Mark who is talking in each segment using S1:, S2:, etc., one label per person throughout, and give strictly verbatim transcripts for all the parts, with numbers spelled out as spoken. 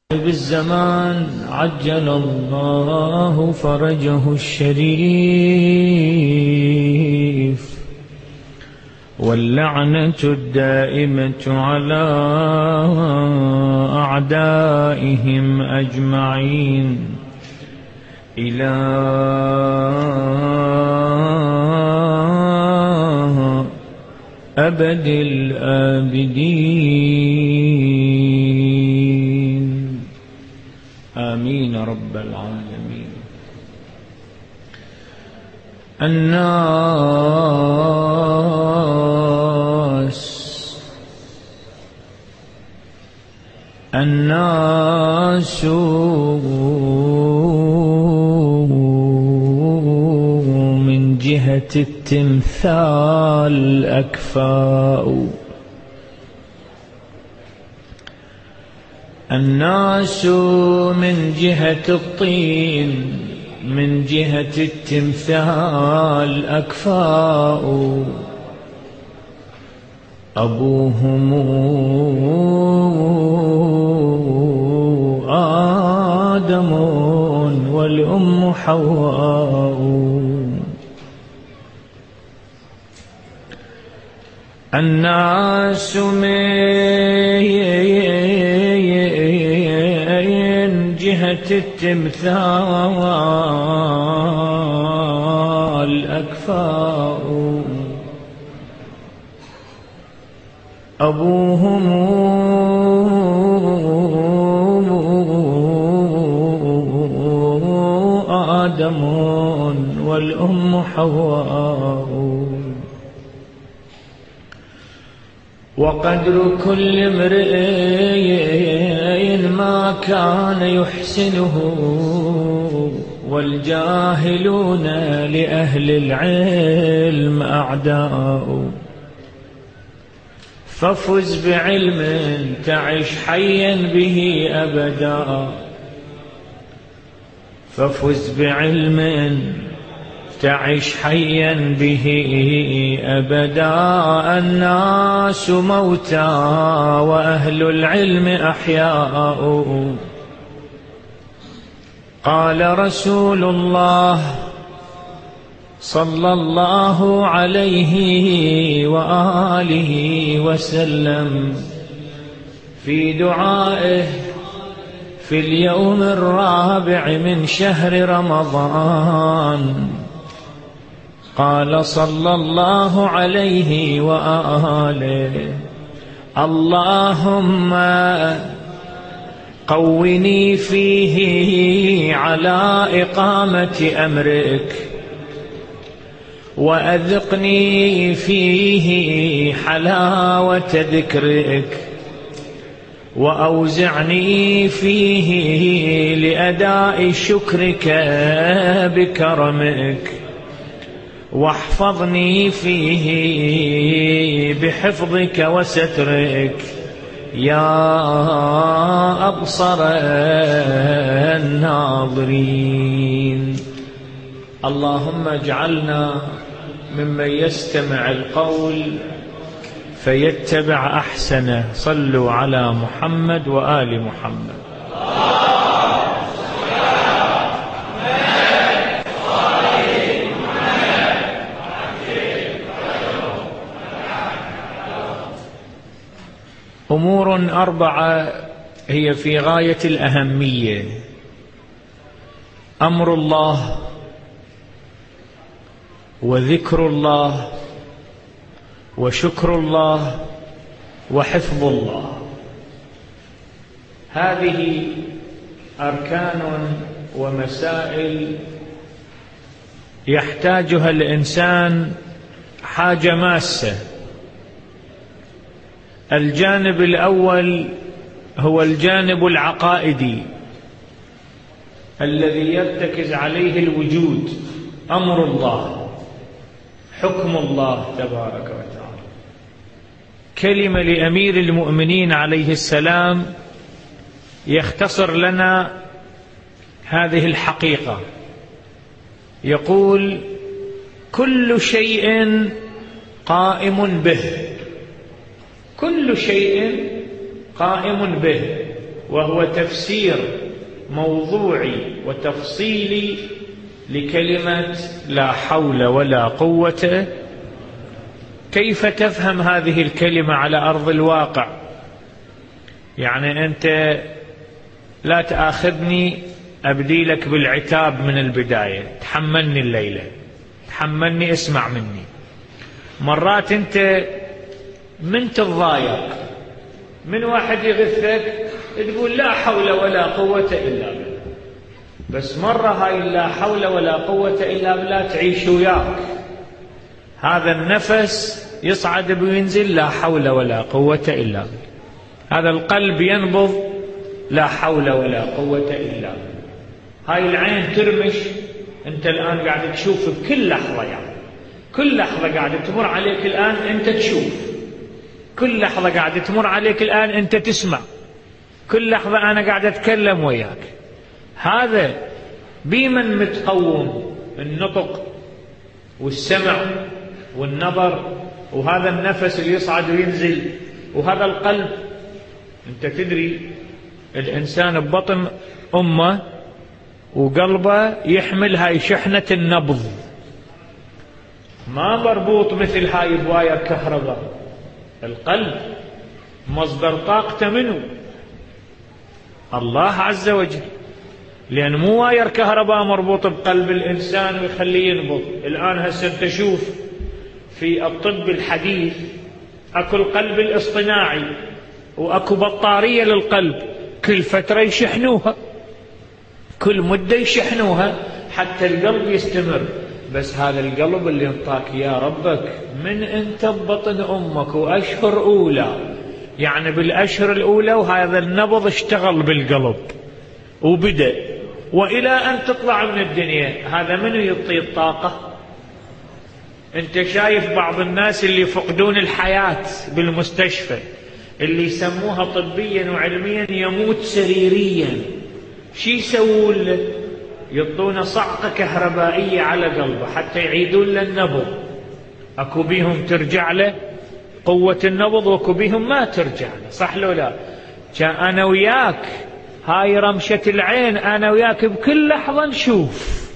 S1: بالزمان عجل الله فرجه الشريف، واللعنة الدائمة على أعدائهم أجمعين إلى أبد الآبدين، آمين رب العالمين. الناس الناس من جهة التمثال أكفاء، الناس من جهة الطين من جهة التمثال أكفاء، أبوهم آدم والأم حواء. الناس من جهة التمثال أكفاء، أبوهم آدم والأم حواء. وقدر كل امرئ ما كان يحسنه، والجاهلون لأهل العلم أعداء. ففز بعلم تعش حيا به أبدا، ففز بعلم تعش حيا به أبدا. الناس موتى وأهل العلم أحياء. قال رسول الله صلى الله عليه وآله وسلم في دعائه في اليوم الرابع من شهر رمضان، قال صلى الله عليه وآله: اللهم قوني فيه على إقامة أمرك، وأذقني فيه حلاوة ذكرك، وأوزعني فيه لأداء شكرك بكرمك، واحفظني فيه بحفظك وسترك يا أبصر الناظرين. اللهم اجعلنا ممن يستمع القول فيتبع أحسنه. صلوا على محمد وآل محمد. أمور أربعة هي في غاية الأهمية: أمر الله، وذكر الله، وشكر الله، وحفظ الله. هذه أركان ومسائل يحتاجها الإنسان حاجة ماسة. الجانب الأول هو الجانب العقائدي الذي يرتكز عليه الوجود، أمر الله، حكم الله تبارك وتعالى. كلمة لأمير المؤمنين عليه السلام يختصر لنا هذه الحقيقة. يقول: كل شيء قائم به، كل شيء قائم به. وهو تفسير موضوعي وتفصيلي لكلمة لا حول ولا قوة. كيف تفهم هذه الكلمة على أرض الواقع؟ يعني أنت لا تأخذني أبدي لك بالعتاب من البداية، تحملني الليلة، تحملني، اسمع مني. مرات أنت من تتضايق من واحد يغثك تقول لا حول ولا قوة إلا بالله، بس مرة هاي لا حول ولا قوة إلا بالله تعيش وياك، هذا النفس يصعد وينزل لا حول ولا قوة إلا بالله، هذا القلب ينبض لا حول ولا قوة إلا بالله، هاي العين ترمش، أنت الآن قاعد تشوف بكل لحظة، يعني كل لحظة قاعد تمر عليك الآن أنت تشوف، كل لحظة قاعد تمر عليك الآن أنت تسمع، كل لحظة أنا قاعد أتكلم وياك. هذا بمن متقوم النطق والسمع والنظر، وهذا النفس اللي يصعد وينزل، وهذا القلب. أنت تدري الإنسان ببطن أمه وقلبه يحمل هاي شحنة النبض، ما مربوط مثل هاي بواير كهرباء. القلب مصدر طاقته منه الله عز وجل، لأن مو واير كهرباء مربوط بقلب الإنسان ويخليه ينبض. الآن هسه تشوف في الطب الحديث أكو القلب الاصطناعي وأكو بطارية للقلب، كل فترة يشحنوها، كل مدة يشحنوها حتى القلب يستمر. بس هذا القلب اللي انطاك يا ربك من انت ببطن أمك وأشهر أولى، يعني بالأشهر الأولى وهذا النبض اشتغل بالقلب وبدأ وإلى أن تطلع من الدنيا، هذا منو يعطي الطاقة؟ انت شايف بعض الناس اللي يفقدون الحياة بالمستشفى، اللي يسموها طبيا وعلميا يموت سريريا، شي يسوون له؟ يعطونه صعقة كهربائية على قلبه حتى يعيدون له النبض. اكو بيهم ترجع له قوة النبض واكو بيهم ما ترجع له، صح لو لا؟ كان انا وياك هاي رمشة العين، انا وياك بكل لحظة نشوف،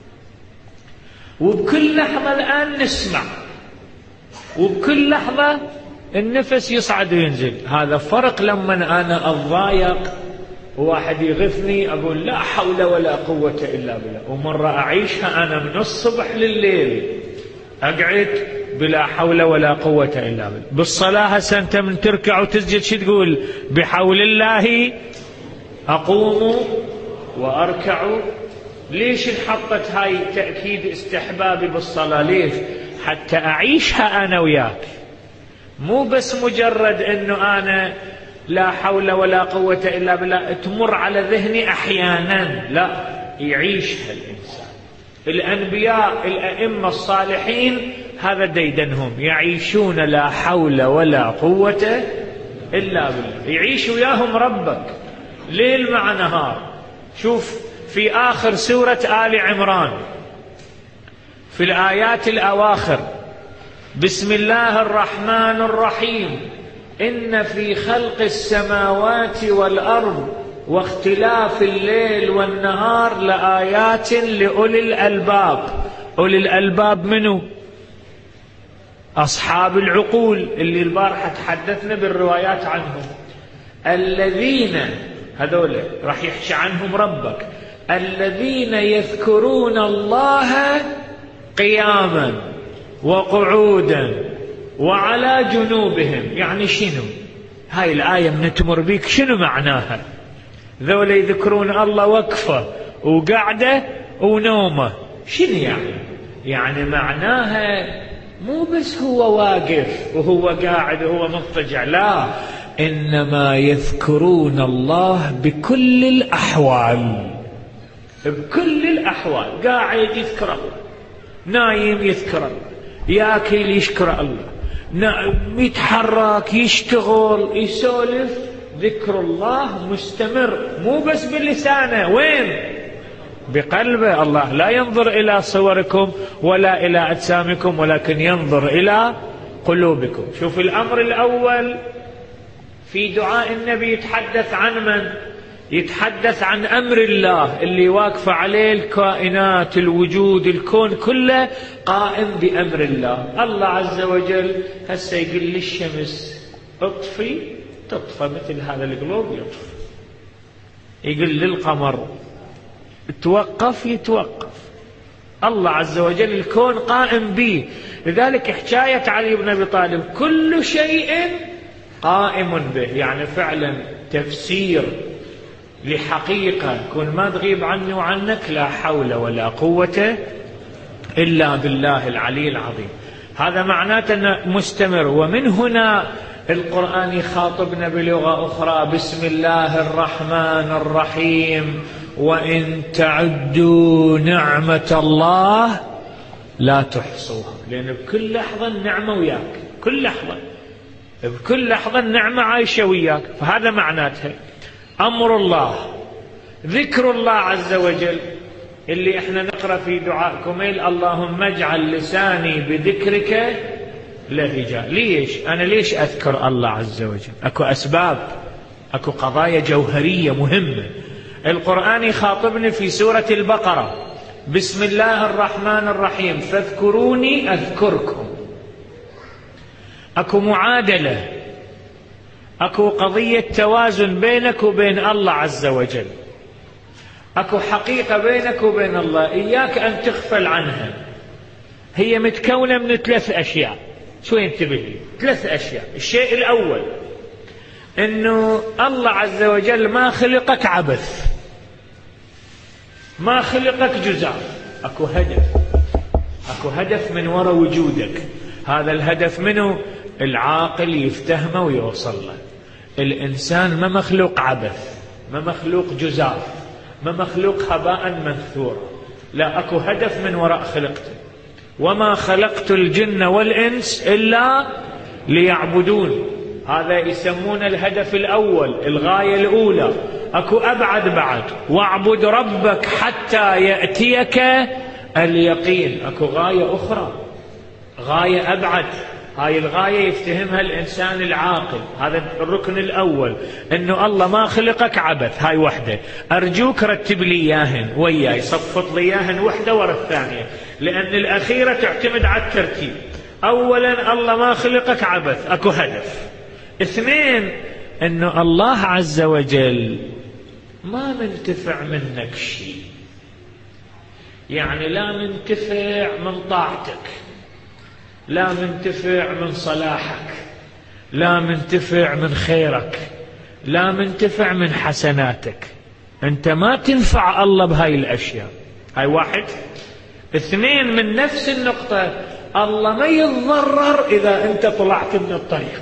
S1: وبكل لحظة الآن نسمع، وبكل لحظة النفس يصعد وينزل. هذا فرق لما أنا أضايق وواحد يغثني أقول لا حول ولا قوة إلا بالله، ومرة أعيشها أنا من الصبح لليل أقعد بلا حول ولا قوة إلا بالله. بالصلاة هسه أنت من تركع وتسجد شو تقول؟ بحول الله أقوم وأركع. ليش انحطت هاي تأكيد استحبابي بالصلاة؟ ليش؟ حتى أعيشها أنا وياك، مو بس مجرد أنه أنا لا حول ولا قوة إلا بالله تمر على ذهني أحيانا، لا، يعيشها الإنسان. الأنبياء الأئمة الصالحين هذا ديدنهم، يعيشون لا حول ولا قوة إلا بالله، يعيش وياهم ربك ليل مع نهار. شوف في آخر سورة آل عمران في الآيات الأواخر، بسم الله الرحمن الرحيم، إن في خلق السماوات والأرض واختلاف الليل والنهار لآيات لأولي الألباب. أولي الألباب منو؟ أصحاب العقول اللي البارحة تحدثنا بالروايات عنهم، الذين هذول راح يحكي عنهم ربك، الذين يذكرون الله قياما وقعودا وعلى جنوبهم. يعني شنو هاي الآية من تمر بيك شنو معناها؟ ذول يذكرون الله وقفة وقعدة ونومة، شنو يعني؟ يعني معناها مو بس هو واقف وهو قاعد وهو مضطجع، لا، إنما يذكرون الله بكل الأحوال، بكل الأحوال، قاعد يذكر الله، نايم يذكر الله، ياكل يشكر الله، يتحرك يشتغل يسولف، ذكر الله مستمر، مو بس بلسانه، وين؟ بقلبه. الله لا ينظر إلى صوركم ولا إلى أجسامكم ولكن ينظر إلى قلوبكم. شوف الأمر الأول في دعاء النبي يتحدث عن من؟ يتحدث عن أمر الله اللي واقفة عليه الكائنات، الوجود، الكون كله قائم بأمر الله. الله عز وجل هسه يقول للشمس اطفي، تطفى مثل هذا القلوب يطفي. يقول للقمر توقف، يتوقف. الله عز وجل الكون قائم به. لذلك حكاية علي بن أبي طالب كل شيء قائم به، يعني فعلا تفسير لحقيقة كون ما تغيب عني وعنك، لا حول ولا قوة إلا بالله العلي العظيم. هذا معناته أنه مستمر. ومن هنا القرآن يخاطبنا بلغة أخرى: بسم الله الرحمن الرحيم وإن تعدوا نعمة الله لا تحصوها. لأن بكل لحظة النعمة وياك، كل لحظة بكل لحظة النعمة عايشة وياك. فهذا معناتها أمر الله، ذكر الله عز وجل اللي احنا نقرأ في دعاء كميل: اللهم اجعل لساني بذكرك لهجا. ليش؟ أنا ليش أذكر الله عز وجل؟ أكو أسباب، أكو قضايا جوهرية مهمة. القرآن يخاطبني في سورة البقرة: بسم الله الرحمن الرحيم فاذكروني أذكركم. أكو معادلة، أكو قضية توازن بينك وبين الله عز وجل، أكو حقيقة بينك وبين الله إياك أن تغفل عنها. هي متكونة من ثلاث أشياء، شوي انتبه لي. ثلاث أشياء. الشيء الأول أنه الله عز وجل ما خلقك عبث، ما خلقك جزاف. أكو هدف، أكو هدف من وراء وجودك. هذا الهدف منه العاقل يفتهمه ويوصل له. الإنسان ما مخلوق عبث، ما مخلوق جزاف، ما مخلوق هباء منثورا. لا، أكو هدف من وراء خلقته. وما خلقت الجن والإنس إلا ليعبدون. هذا يسمون الهدف الأول، الغاية الأولى. أكو أبعد بعد: واعبد ربك حتى يأتيك اليقين. أكو غاية أخرى، غاية أبعد. هاي الغاية يفتهمها الإنسان العاقل. هذا الركن الأول، أنه الله ما خلقك عبث. هاي وحدة. أرجوك رتب لي إياهن وياي، صفط لي إياهن وحدة ورا الثانية، لأن الأخيرة تعتمد على الترتيب. أولا الله ما خلقك عبث، أكو هدف. اثنين، أنه الله عز وجل ما منتفع منك شيء، يعني لا منتفع من طاعتك، لا منتفع من صلاحك، لا منتفع من خيرك، لا منتفع من حسناتك. أنت ما تنفع الله بهاي الأشياء. هاي واحد. اثنين، من نفس النقطة، الله ما يتضرر إذا أنت طلعت من الطريق.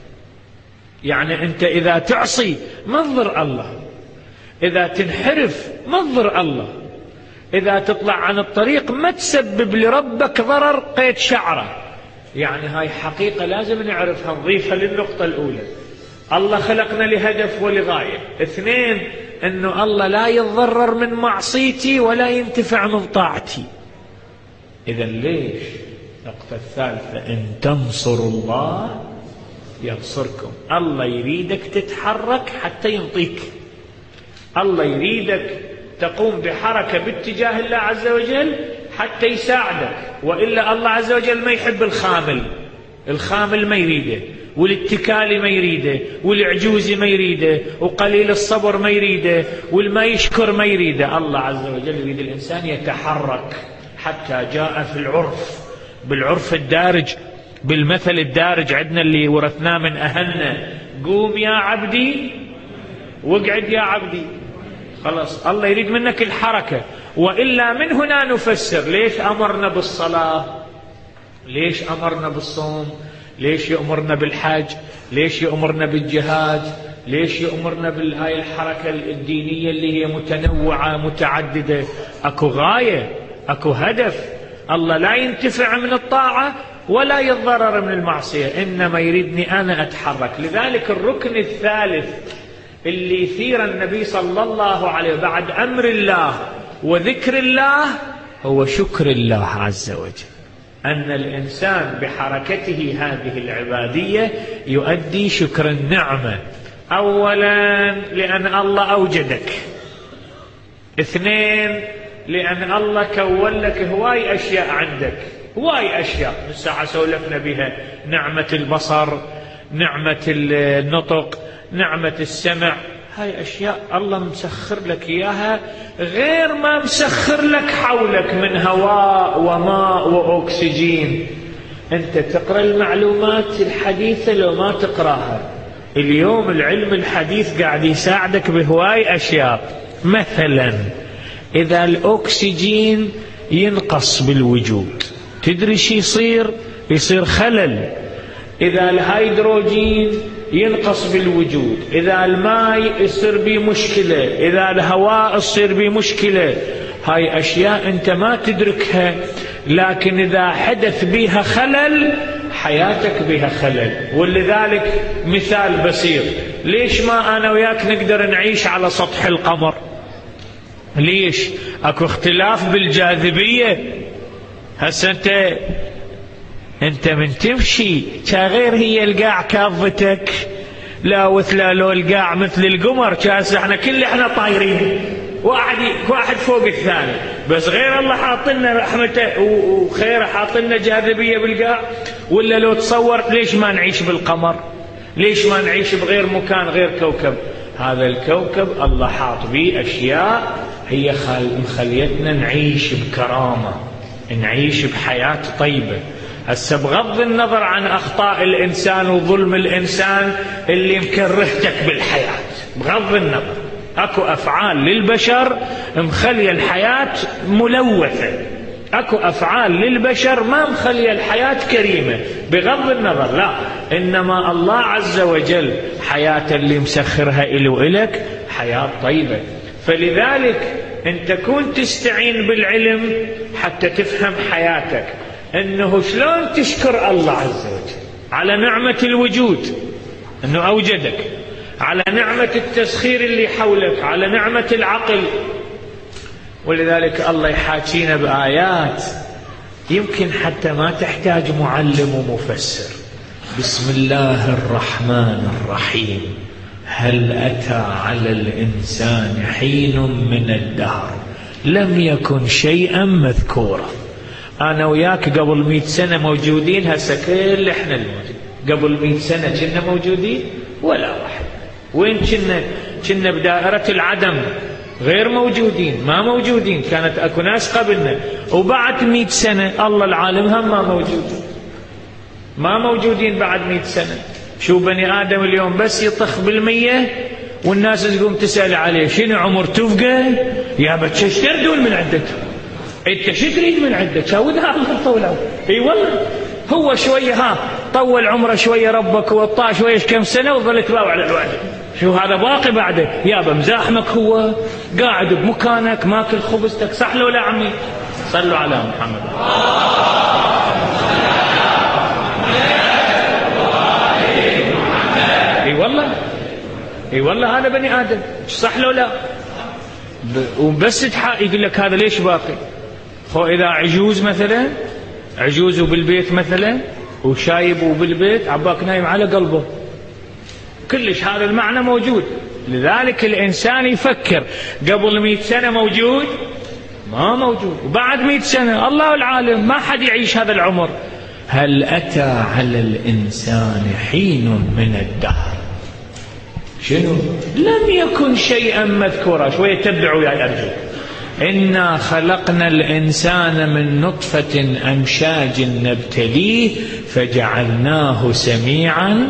S1: يعني أنت إذا تعصي ما تضر الله، إذا تنحرف ما تضر الله، إذا تطلع عن الطريق ما تسبب لربك ضرر قيد شعره. يعني هاي حقيقة لازم نعرفها، نضيفها للنقطة الأولى. الله خلقنا لهدف ولغاية. اثنين، أنه الله لا يتضرر من معصيتي ولا ينتفع من طاعتي. إذا ليش؟ النقطة الثالثة: إن تنصروا الله ينصركم. الله يريدك تتحرك حتى ينطيك. الله يريدك تقوم بحركة باتجاه الله عز وجل حتى يساعدك. وإلا الله عز وجل ما يحب الخامل. الخامل ما يريده، والاتكالي ما يريده، والعجوزي ما يريده، وقليل الصبر ما يريده، والما يشكر ما يريده. الله عز وجل يريد الإنسان يتحرك. حتى جاء في العرف، بالعرف الدارج، بالمثل الدارج عندنا اللي ورثناه من أهلنا: قوم يا عبدي واقعد يا عبدي. خلاص، الله يريد منك الحركة. وإلا من هنا نفسر ليش أمرنا بالصلاة، ليش أمرنا بالصوم، ليش يأمرنا بالحج، ليش يأمرنا بالجهاد، ليش يأمرنا بالهاي الحركة الدينية اللي هي متنوعة متعددة. أكو غاية، أكو هدف. الله لا ينتفع من الطاعة ولا يتضرر من المعصية، إنما يريدني أنا أتحرك. لذلك الركن الثالث اللي يثير النبي صلى الله عليه بعد أمر الله وذكر الله هو شكر الله عز وجل. أن الإنسان بحركته هذه العبادية يؤدي شكر النعمة. أولا لأن الله أوجدك، اثنين لأن الله كون لك هواي أشياء عندك، هواي أشياء من الساعة سولفنا بها، نعمة البصر، نعمة النطق، نعمة السمع، هاي أشياء الله مسخر لك إياها غير ما مسخر لك حولك من هواء وماء وأكسجين. أنت تقرأ المعلومات الحديثة لو ما تقرأها. اليوم العلم الحديث قاعد يساعدك بهواي أشياء. مثلا إذا الأكسجين ينقص بالوجود تدري شي يصير؟ يصير خلل. إذا الهيدروجين ينقص بالوجود، إذا الماء يصير به مشكلة، إذا الهواء يصير به مشكلة. هاي أشياء أنت ما تدركها، لكن إذا حدث بها خلل حياتك بها خلل. ولذلك مثال بسيط، ليش ما أنا وياك نقدر نعيش على سطح القمر؟ ليش؟ أكو اختلاف بالجاذبية. هسه أنت أنت من تمشي كغير هي القاع كافتك، لا وثلا لو القاع مثل القمر كاس احنا كل احنا طايرين، واحد واحد فوق الثاني، بس غير الله حاطلنا رحمته وخيره، حاطلنا جاذبية بالقاع. ولا لو تصور ليش ما نعيش بالقمر؟ ليش ما نعيش بغير مكان غير كوكب؟ هذا الكوكب الله حاط به أشياء هي مخليتنا نعيش بكرامة، نعيش بحياة طيبة. هسه بغض النظر عن أخطاء الإنسان وظلم الإنسان اللي مكرهتك بالحياة، بغض النظر أكو أفعال للبشر مخلية الحياة ملوثة، أكو أفعال للبشر ما مخلية الحياة كريمة، بغض النظر. لا، إنما الله عز وجل حياة اللي مسخرها إلي وإلك حياة طيبة. فلذلك أنت كنت تستعين بالعلم حتى تفهم حياتك، أنه شلون تشكر الله عز وجل على نعمة الوجود، أنه أوجدك، على نعمة التسخير اللي حولك، على نعمة العقل. ولذلك الله يحاكينا بآيات يمكن حتى ما تحتاج معلم ومفسر. بسم الله الرحمن الرحيم، هل أتى على الإنسان حين من الدهر لم يكن شيئا مذكورا. أنا وياك قبل مئة سنة موجودين، هسه كل إحنا الموجود. قبل مئة سنة كنا موجودين ولا واحد. وين كنا؟ كنا بدائرة العدم، غير موجودين، ما موجودين، كانت أكو ناس قبلنا. وبعد مئة سنة الله العالم هم ما موجود، ما موجودين بعد مئة سنة. شو بني آدم اليوم بس يطخ بالمية والناس تقوم تسأل عليه شنو عمر تفقه؟ يا بتش ايش تردون من عندك؟ انت شو تريد من عندك؟ شاودها الله طوله. اي والله هو شويه ها طول عمره شويه ربك وطاه شويه كم سنه وظلت باو على الوالد. شو هذا باقي بعده؟ يابا مزاحمك، هو قاعد بمكانك ماكل خبزتك، صح لو لا عمي؟ صلوا على محمد. اي والله اي والله هذا بني ادم، صح لو لا؟ وبس يقول لك هذا ليش باقي؟ خو اذا عجوز مثلا، عجوز وبالبيت مثلا وشايب وبالبيت عباك نايم على قلبه، كلش هذا المعنى موجود. لذلك الإنسان يفكر قبل مئة سنة موجود؟ ما موجود. وبعد مئة سنة الله العالم، ما حد يعيش هذا العمر. هل أتى على الإنسان حين من الدهر شنو؟ لم يكن شيئا مذكورا. شوية تبدعوا يا أرجو. إنا خلقنا الإنسان من نطفة أمشاج نبتليه فجعلناه سميعا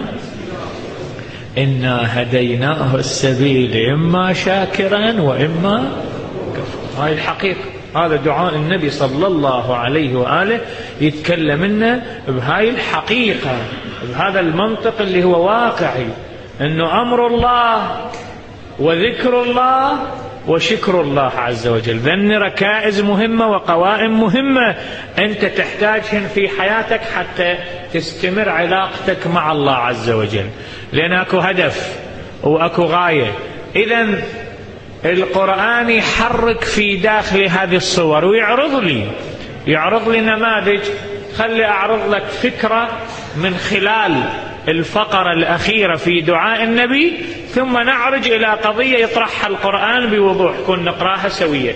S1: إنا هديناه السبيل إما شاكرا وإما كفورا. هاي الحقيقة، هذا دعاء النبي صلى الله عليه وآله يتكلم لنا بهاي الحقيقة، بهذا المنطق اللي هو واقعي، إنه أمر الله وذكر الله وشكر الله عز وجل. ذن ركائز مهمة وقوائم مهمة أنت تحتاجهن في حياتك حتى تستمر علاقتك مع الله عز وجل، لأن أكو هدف وأكو غاية. إذن القرآن يحرك في داخل هذه الصور ويعرض لي يعرض لي نماذج. خلي أعرض لك فكرة من خلال الفقرة الأخيرة في دعاء النبي، ثم نعرج إلى قضية يطرحها القرآن بوضوح كن نقراها سوية.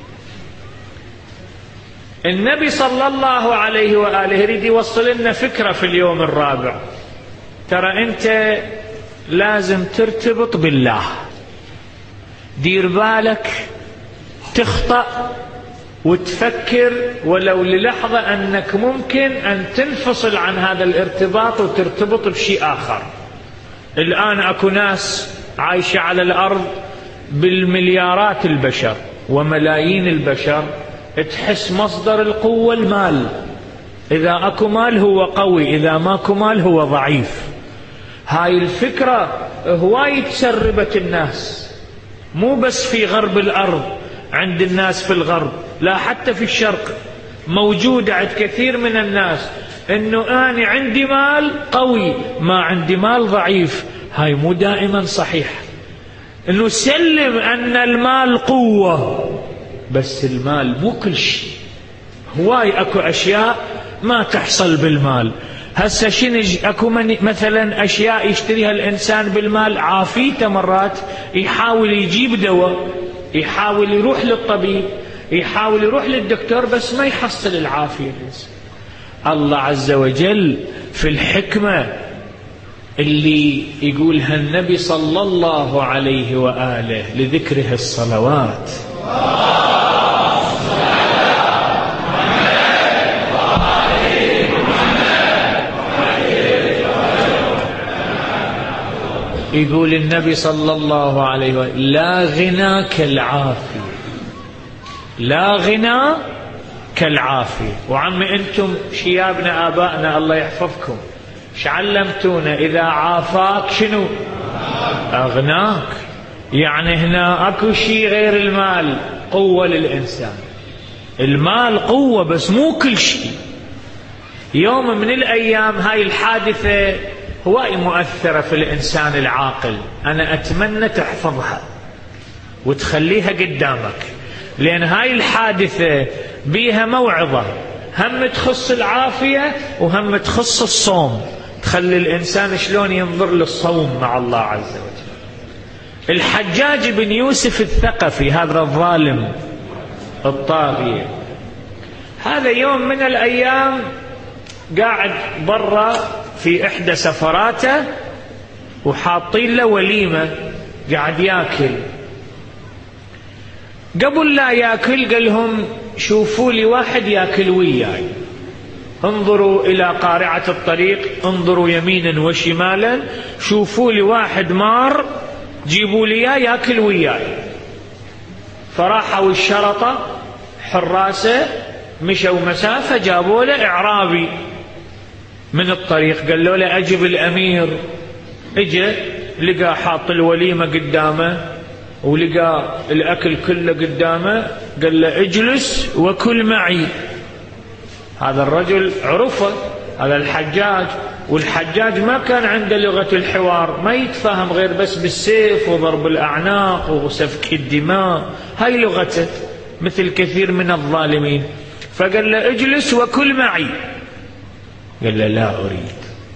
S1: النبي صلى الله عليه وآله يريد يوصل لنا فكرة في اليوم الرابع. ترى أنت لازم ترتبط بالله، دير بالك تخطأ وتفكر ولو للحظة أنك ممكن أن تنفصل عن هذا الارتباط وترتبط بشيء آخر. الآن أكو ناس عايشة على الأرض بالمليارات البشر وملايين البشر، تحس مصدر القوة المال، إذا أكو مال هو قوي، إذا ماكو مال هو ضعيف. هاي الفكرة هواي تسربت الناس، مو بس في غرب الأرض عند الناس في الغرب، لا حتى في الشرق موجودة عند كثير من الناس، إنه أنا عندي مال قوي ما عندي مال ضعيف. هاي مو دائما صحيح. إنه سلم أن المال قوة، بس المال مو كل شيء. هواي أكو أشياء ما تحصل بالمال. هسه شنج أكو مثلا أشياء يشتريها الإنسان بالمال عافيته، مرات يحاول يجيب دواء، يحاول يروح للطبيب، يحاول يروح للدكتور، بس ما يحصل العافية الإنسان. الله عز وجل في الحكمة اللي يقولها النبي صلى الله عليه وآله لذكره الصلوات، يقول النبي صلى الله عليه وآله لا غنى كالعافية، لا غنى كالعافية. وعم أنتم شيابنا آبائنا الله يحفظكم شعلمتونا إذا عافاك شنو؟ أغناك. يعني هنا أكو شيء غير المال قوة للإنسان. المال قوة بس مو كل شيء. يوم من الأيام هاي الحادثة هواي مؤثرة في الإنسان العاقل، أنا أتمنى تحفظها وتخليها قدامك، لأن هاي الحادثة بيها موعظة، هم تخص العافية وهم تخص الصوم، تخلي الإنسان شلون ينظر للصوم مع الله عز وجل. الحجاج بن يوسف الثقفي هذا الظالم الطاغية، هذا يوم من الأيام قاعد برا في إحدى سفراته وحاطين له وليمة، قاعد ياكل. قبل لا ياكل قال لهم شوفوا لي واحد ياكل وياي، انظروا إلى قارعة الطريق، انظروا يمينا وشمالا، شوفوا لي واحد مار جيبوا لي ياكل وياي. فراحوا الشرطة حراسة مشوا مسافة جابوا له إعرابي من الطريق، قالوا له أجب الأمير. اجى لقى حاط الوليمة قدامه ولقى الأكل كله قدامه، قال له اجلس وكل معي. هذا الرجل عرفه، هذا الحجاج، والحجاج ما كان عنده لغة الحوار، ما يتفاهم غير بس بالسيف وضرب الأعناق وسفك الدماء، هاي لغته مثل كثير من الظالمين. فقال له اجلس وكل معي، قال له لا أريد.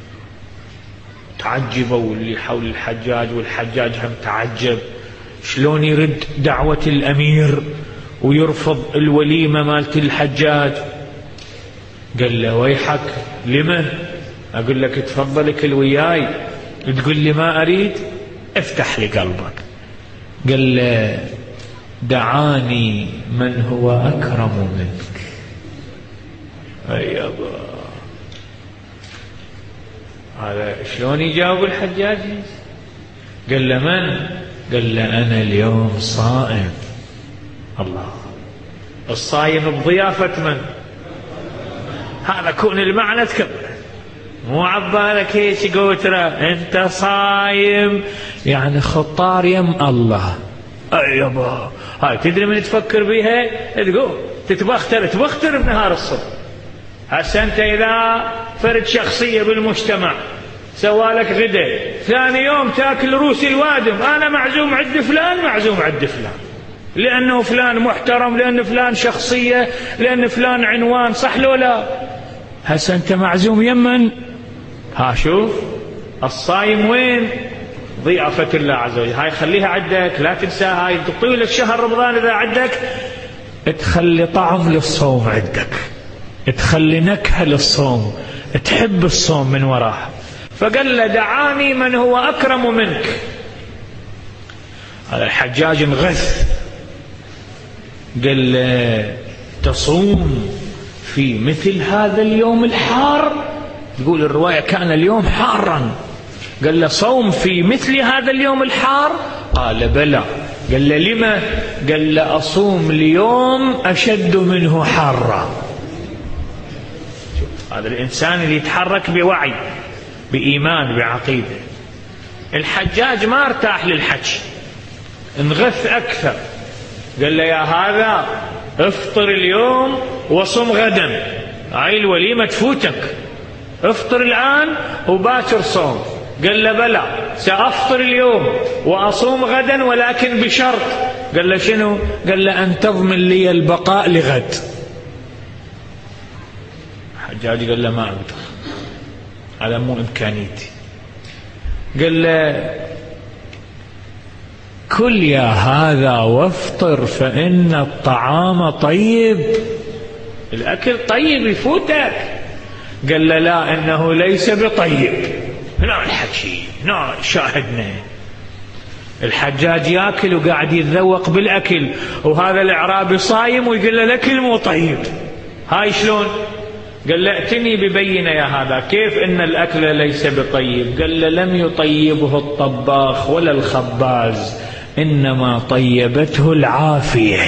S1: تعجبوا اللي حول الحجاج، والحجاج هم تعجب شلون يرد دعوة الأمير ويرفض الوليمة مالت الحجاج. قال له ويحك، لمن؟ أقول لك تفضل كل وياي تقول لي ما أريد؟ افتح لي قلبك. قال له دعاني من هو أكرم منك. أيابا هذا شلون يجاوب الحجاج؟ قال له من؟ قال له أنا اليوم صائم. الله، الصايم بضيافة من؟ هذا كون المعنى تكبر، مو عبالك هيك قوترة، انت صايم يعني خطار يم الله. أيابا هاي تدري من تفكر بيها؟ تقول تتبختر تبختر بنهار الصبح. هسه انت اذا فرد شخصية بالمجتمع سوالك غدا، ثاني يوم تاكل روس الوادم، انا معزوم عند فلان، معزوم عند فلان، لانه فلان محترم، لان فلان شخصية، لان فلان عنوان، صح لو لا؟ هسه انت معزوم يمن. ها شوف الصايم وين؟ ضيافة الله عز وجل، هاي خليها عندك لا تنساها، هاي طويلة شهر رمضان إذا عندك تخلي طعم للصوم عندك، تخلي نكهة للصوم، تحب الصوم من وراها. فقال له دعاني من هو أكرم منك. هذا الحجاج انغث، قال له تصوم في مثل هذا اليوم الحار؟ يقول الرواية كان اليوم حارا. قال له صوم في مثل هذا اليوم الحار؟ قال بلى. قال له لما؟ قال له أصوم ليوم أشد منه حارا. هذا الإنسان اللي يتحرك بوعي بإيمان بعقيدة. الحجاج ما ارتاح للحكي، انغث أكثر. قال له يا هذا افطر اليوم وصم غدا، هاي الوليمة تفوتك، افطر الآن وباكر صوم. قال له بلى سأفطر اليوم وأصوم غدا ولكن بشرط. قال له شنو؟ قال له أن تضمن لي البقاء لغد. الحجاج قال له ما أقدر، هذا مو إمكانيتي. قال له كل يا هذا وافطر فإن الطعام طيب، الأكل طيب يفوتك. قال له لا إنه ليس بطيب. هنا الحكي، هنا شاهدنا. الحجاج ياكل وقاعد يتذوق بالأكل، وهذا الإعرابي صايم ويقول له الأكل مو طيب. هاي شلون؟ قال له ائتني ببينة يا هذا كيف إن الأكل ليس بطيب. قال له لم يطيبه الطباخ ولا الخباز، إنما طيبته العافية.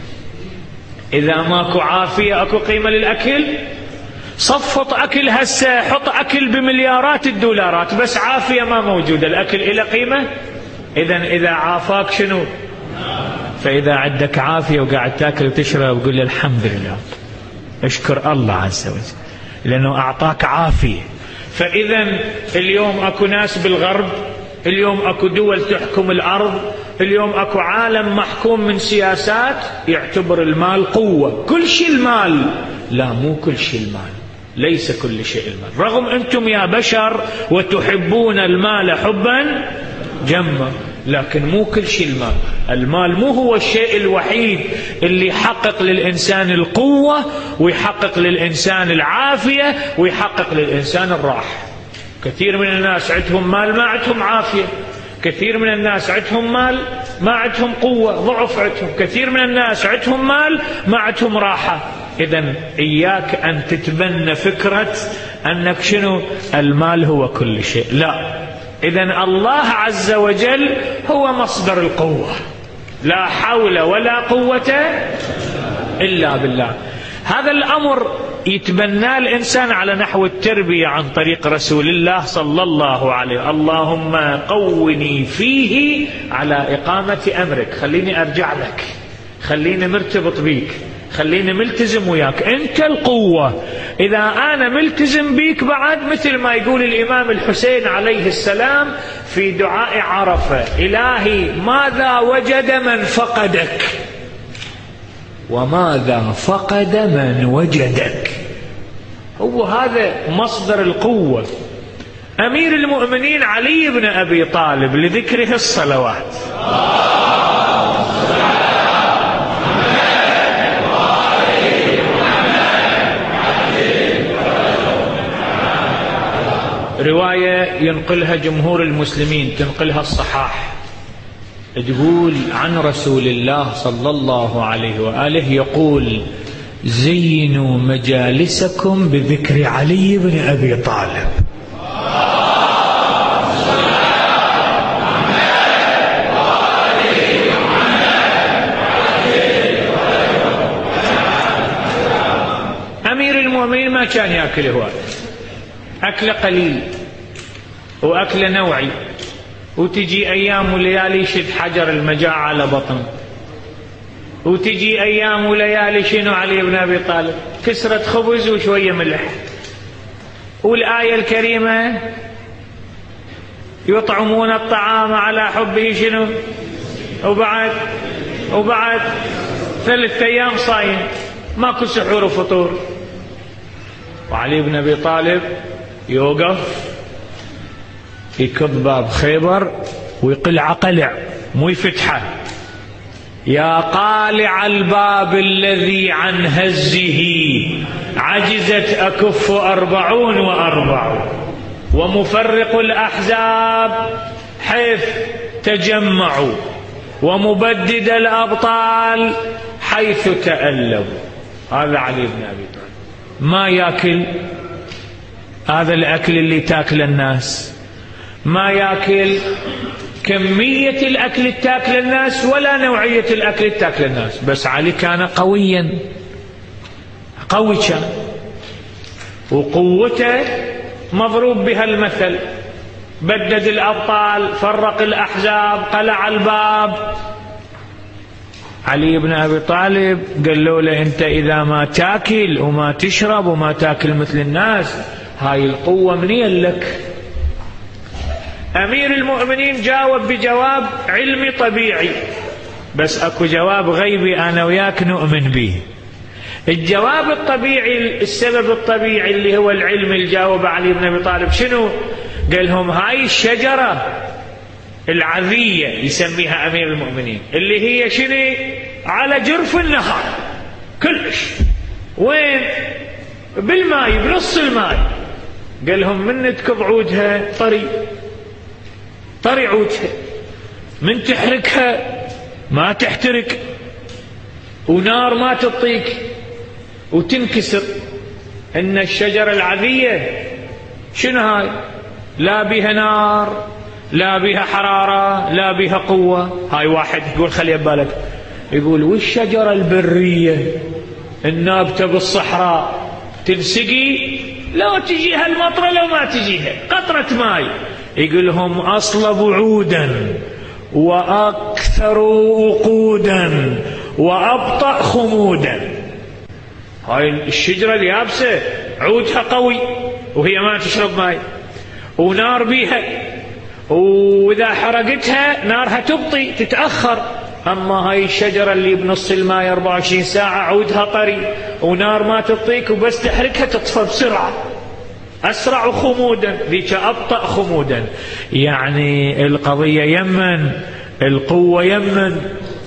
S1: إذا ماكو عافية أكو قيمة للأكل؟ صفط أكل هسه، حط أكل بمليارات الدولارات بس عافية ما موجودة، الأكل إلى قيمة؟ إذن إذا عافاك شنو؟ فإذا عندك عافية وقاعد تاكل وتشرب قل الحمد لله، اشكر الله عز وجل لأنه أعطاك عافية. فإذا اليوم أكو ناس بالغرب، اليوم أكو دول تحكم الأرض، اليوم أكو عالم محكوم من سياسات يعتبر المال قوة، كل شيء المال. لا مو كل شيء المال، ليس كل شيء المال، رغم أنتم يا بشر وتحبون المال حبا جما، لكن مو كل شيء المال. المال مو هو الشيء الوحيد اللي يحقق للإنسان القوة ويحقق للإنسان العافية ويحقق للإنسان الراحة. كثير من الناس عندهم مال ما عندهم عافية، كثير من الناس عندهم مال ما عندهم قوة، ضعف عندهم، كثير من الناس عندهم مال ما عندهم راحة. إذن إياك أن تتبنى فكرة أنك شنو المال هو كل شيء، لا. إذن الله عز وجل هو مصدر القوة، لا حول ولا قوة إلا بالله. هذا الأمر يتبنى الإنسان على نحو التربية عن طريق رسول الله صلى الله عليه وسلم. اللهم قوني فيه على إقامة أمرك، خليني أرجع لك، خليني مرتبط بيك، خليني ملتزم وياك، أنت القوة. إذا أنا ملتزم بيك بعد، مثل ما يقول الإمام الحسين عليه السلام في دعاء عرفة: إلهي ماذا وجد من فقدك وماذا فقد من وجدك. هو هذا مصدر القوة. أمير المؤمنين علي بن أبي طالب لذكره الصلوات، رواية ينقلها جمهور المسلمين، تنقلها الصحاح، تقول عن رسول الله صلى الله عليه وآله يقول: زينوا مجالسكم بذكر علي بن أبي طالب. أمير المؤمنين ما كان يأكل هواي، أكل قليل وأكل نوعي، وتجي أيام وليالي يشد حجر المجاعة على بطن، وتجي أيام وليالي شنو علي بن أبي طالب كسرة خبز وشوية ملح. والآية الكريمة: يطعمون الطعام على حبه شنو، وبعد وبعد ثلاثة أيام صايم، ماكو سحور وفطور. وعلي بن أبي طالب يوقف يكب باب خيبر ويقلع قلع مو يفتحه. يا قالع الباب الذي عن هزه عجزت أكف أربعون وأربع، ومفرق الأحزاب حيث تجمعوا، ومبدد الأبطال حيث تألبوا. هذا علي بن أبي طالب. ما يأكل هذا الأكل اللي تاكل الناس، ما يأكل كمية الأكل اللي تاكل الناس ولا نوعية الأكل اللي تاكل الناس، بس علي كان قويا، قوي كان، وقوته مضروب بها المثل. بدد الأبطال، فرق الأحزاب، قلع الباب. علي بن أبي طالب قال له, له أنت إذا ما تاكل وما تشرب وما تاكل مثل الناس، هاي القوة منين لك؟ أمير المؤمنين جاوب بجواب علمي طبيعي، بس أكو جواب غيبي أنا وياك نؤمن به. الجواب الطبيعي، السبب الطبيعي اللي هو العلم اللي جاوب علي بن أبي طالب شنو؟ قال لهم هاي الشجرة العذية يسميها أمير المؤمنين، اللي هي شنو؟ على جرف النهر كلش، وين؟ بالماء، بنص الماء. قال لهم من تكب عودها طري طري عودها، من تحركها ما تحترق، ونار ما تطيك وتنكسر. إن الشجرة العذية شنو هاي؟ لا بها نار، لا بها حرارة، لا بها قوة. هاي واحد يقول خلي بالك، يقول والشجرة البرية النابتة بالصحراء تنسقي لو تجيها المطرة لو ما تجيها قطرة ماي. يقول لهم أصلب عودا وأكثر وقودا وأبطأ خمودا. هاي الشجرة اليابسة عودها قوي وهي ما تشرب ماي، ونار بيها، وإذا حرقتها نارها تبطي تتأخر. أما هاي الشجرة اللي بنص الماء أربعة وعشرين ساعة عودها طري ونار ما تطيك، وبس تحركها تطفى بسرعة، أسرع خمودا، ذيك أبطأ خمودا. يعني القضية يمن، القوة يمن.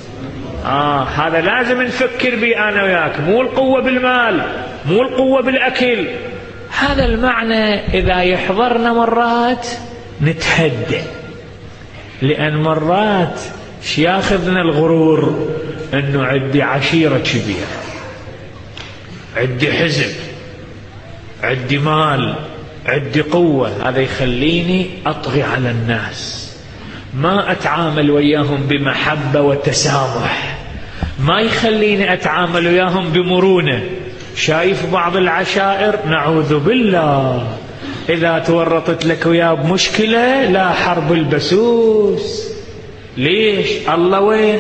S1: آه هذا لازم نفكر به أنا وياك، مو القوة بالمال، مو القوة بالأكل. هذا المعنى إذا يحضرنا مرات نتهدى، لأن مرات ياخذنا الغرور أنه عندي عشيرة كبيرة، عندي حزب، عندي مال، عندي قوة. هذا يخليني أطغي على الناس، ما أتعامل وياهم بمحبة وتسامح، ما يخليني أتعامل وياهم بمرونة. شايف بعض العشائر نعوذ بالله إذا تورطت لك وياه بمشكلة لا حرب البسوس. ليش؟ الله وين؟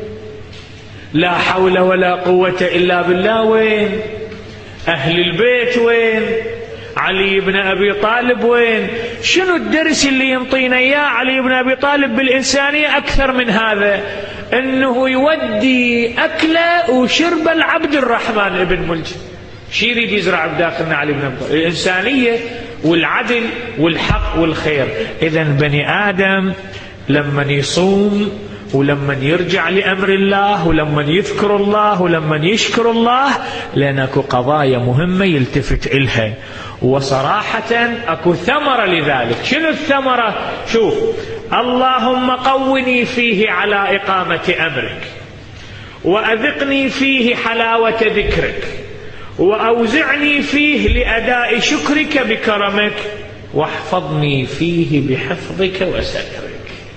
S1: لا حول ولا قوة إلا بالله وين؟ أهل البيت وين؟ علي بن أبي طالب وين؟ شنو الدرس اللي ينطينا إياه علي بن أبي طالب بالإنسانية أكثر من هذا؟ أنه يودي أكله وشرب العبد الرحمن ابن ملجم. شي يريد يزرع بداخلنا علي بن أبي طالب؟ الإنسانية والعدل والحق والخير. إذن بني آدم لما يصوم ولما يرجع لأمر الله ولما يذكر الله ولما يشكر الله، لأن أكو قضايا مهمة يلتفت إلها، وصراحة أكو ثمرة لذلك. شنو الثمرة؟ شوف، اللهم قوني فيه على إقامة أمرك، وأذقني فيه حلاوة ذكرك، وأوزعني فيه لأداء شكرك بكرمك، واحفظني فيه بحفظك وسترك.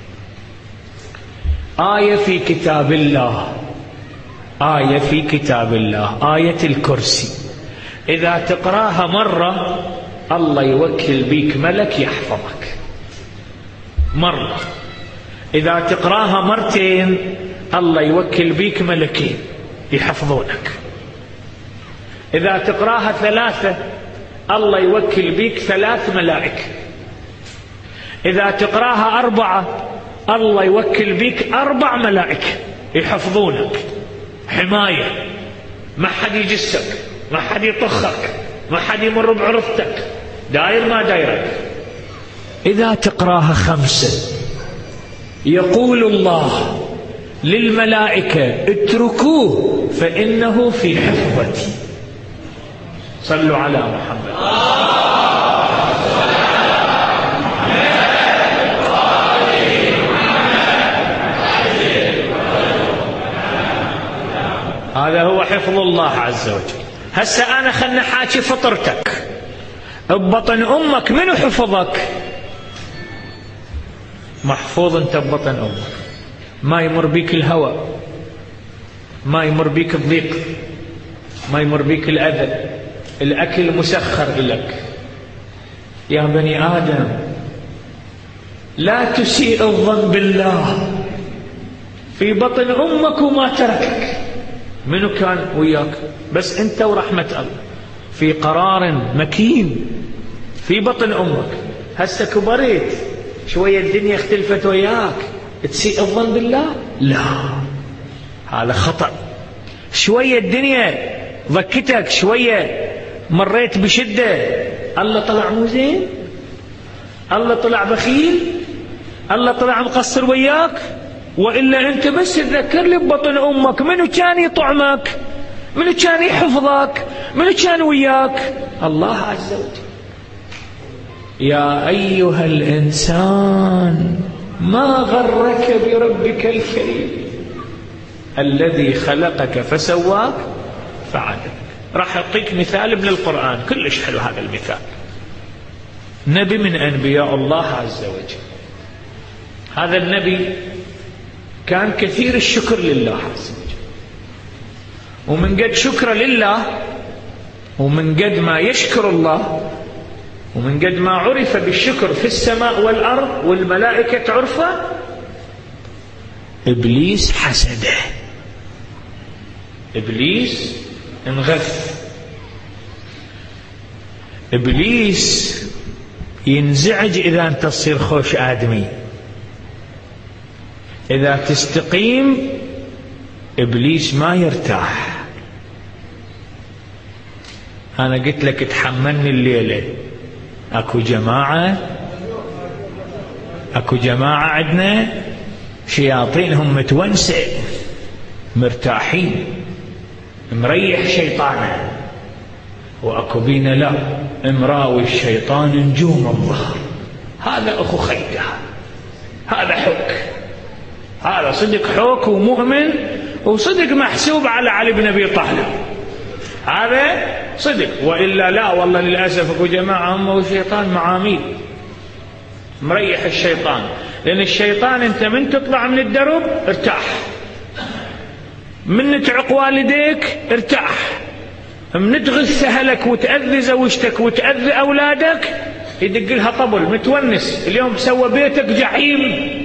S1: آية في كتاب الله، آية في كتاب الله، آية الكرسي، إذا تقراها مرة الله يوكل بيك ملك يحفظك مرة، إذا تقراها مرتين الله يوكل بيك ملكين يحفظونك، إذا تقراها ثلاثة الله يوكل بيك ثلاث ملائكة، إذا تقراها أربعة الله يوكل بيك أربع ملائكة يحفظونك حماية، ما حد يجسك، ما حد يطخك، ما حد يمر بعرضتك، داير ما دايرك. إذا تقراها خمسة يقول الله للملائكة اتركوه فإنه في حفظتي. صلوا على محمد. هذا هو حفظ الله عز وجل. هسه أنا خلنا حاكي فطرتك ببطن أمك، منو حفظك؟ محفوظ أنت ببطن أمك، ما يمر بيك الهوى، ما يمر بيك الضيق، ما يمر بيك الأذى، الأكل مسخر لك. يا بني آدم لا تسيء الظن بالله، في بطن أمك وما تركك. منو كان وياك؟ بس أنت ورحمة الله، في قرار مكين في بطن أمك. هسه كبرت شوية الدنيا اختلفت وياك، تسيء الظن بالله؟ لا، هذا خطأ. شوية الدنيا ضكتك، شوية مريت بشدة، الله طلع مو زين؟ الله طلع بخيل؟ الله طلع مقصر وياك؟ وإلا أنت بس تذكر لي ببطن أمك منو كان يطعمك، منو كان يحفظك، منو كان وياك؟ الله عز وجل. يا أيها الإنسان ما غرك بربك الكريم الذي خلقك فسواك فعدلك. راح أعطيك مثال من القرآن كلش حلو. هذا المثال نبي من أنبياء الله عز وجل. هذا النبي كان كثير الشكر لله عز وجل، ومن قد شكر لله ومن قد ما يشكر الله ومن قد ما عرف بالشكر في السماء والأرض والملائكة تعرفه، إبليس حسده، إبليس انغث. إبليس ينزعج إذا أنت تصير خوش آدمي، إذا تستقيم إبليس ما يرتاح. أنا قلت لك تحملني الليلة، أكو جماعة أكو جماعة عندنا شياطينهم متونسة مرتاحين مريح شيطانه، وأكو بينا لا امراوي الشيطان نجوم الظهر. هذا أخو خيده، هذا حك، هذا صدق حوك ومؤمن وصدق محسوب على علي بن أبي طالب، هذا صدق. وإلا لا والله للأسف أكو جماعة هم والشيطان معاميل مريح الشيطان. لأن الشيطان أنت من تطلع من الدرب ارتاح، من تعق والديك ارتاح، من تغث أهلك وتأذي زوجتك وتأذي أولادك يدق لها طبل متونس، اليوم سوى بيتك جحيم.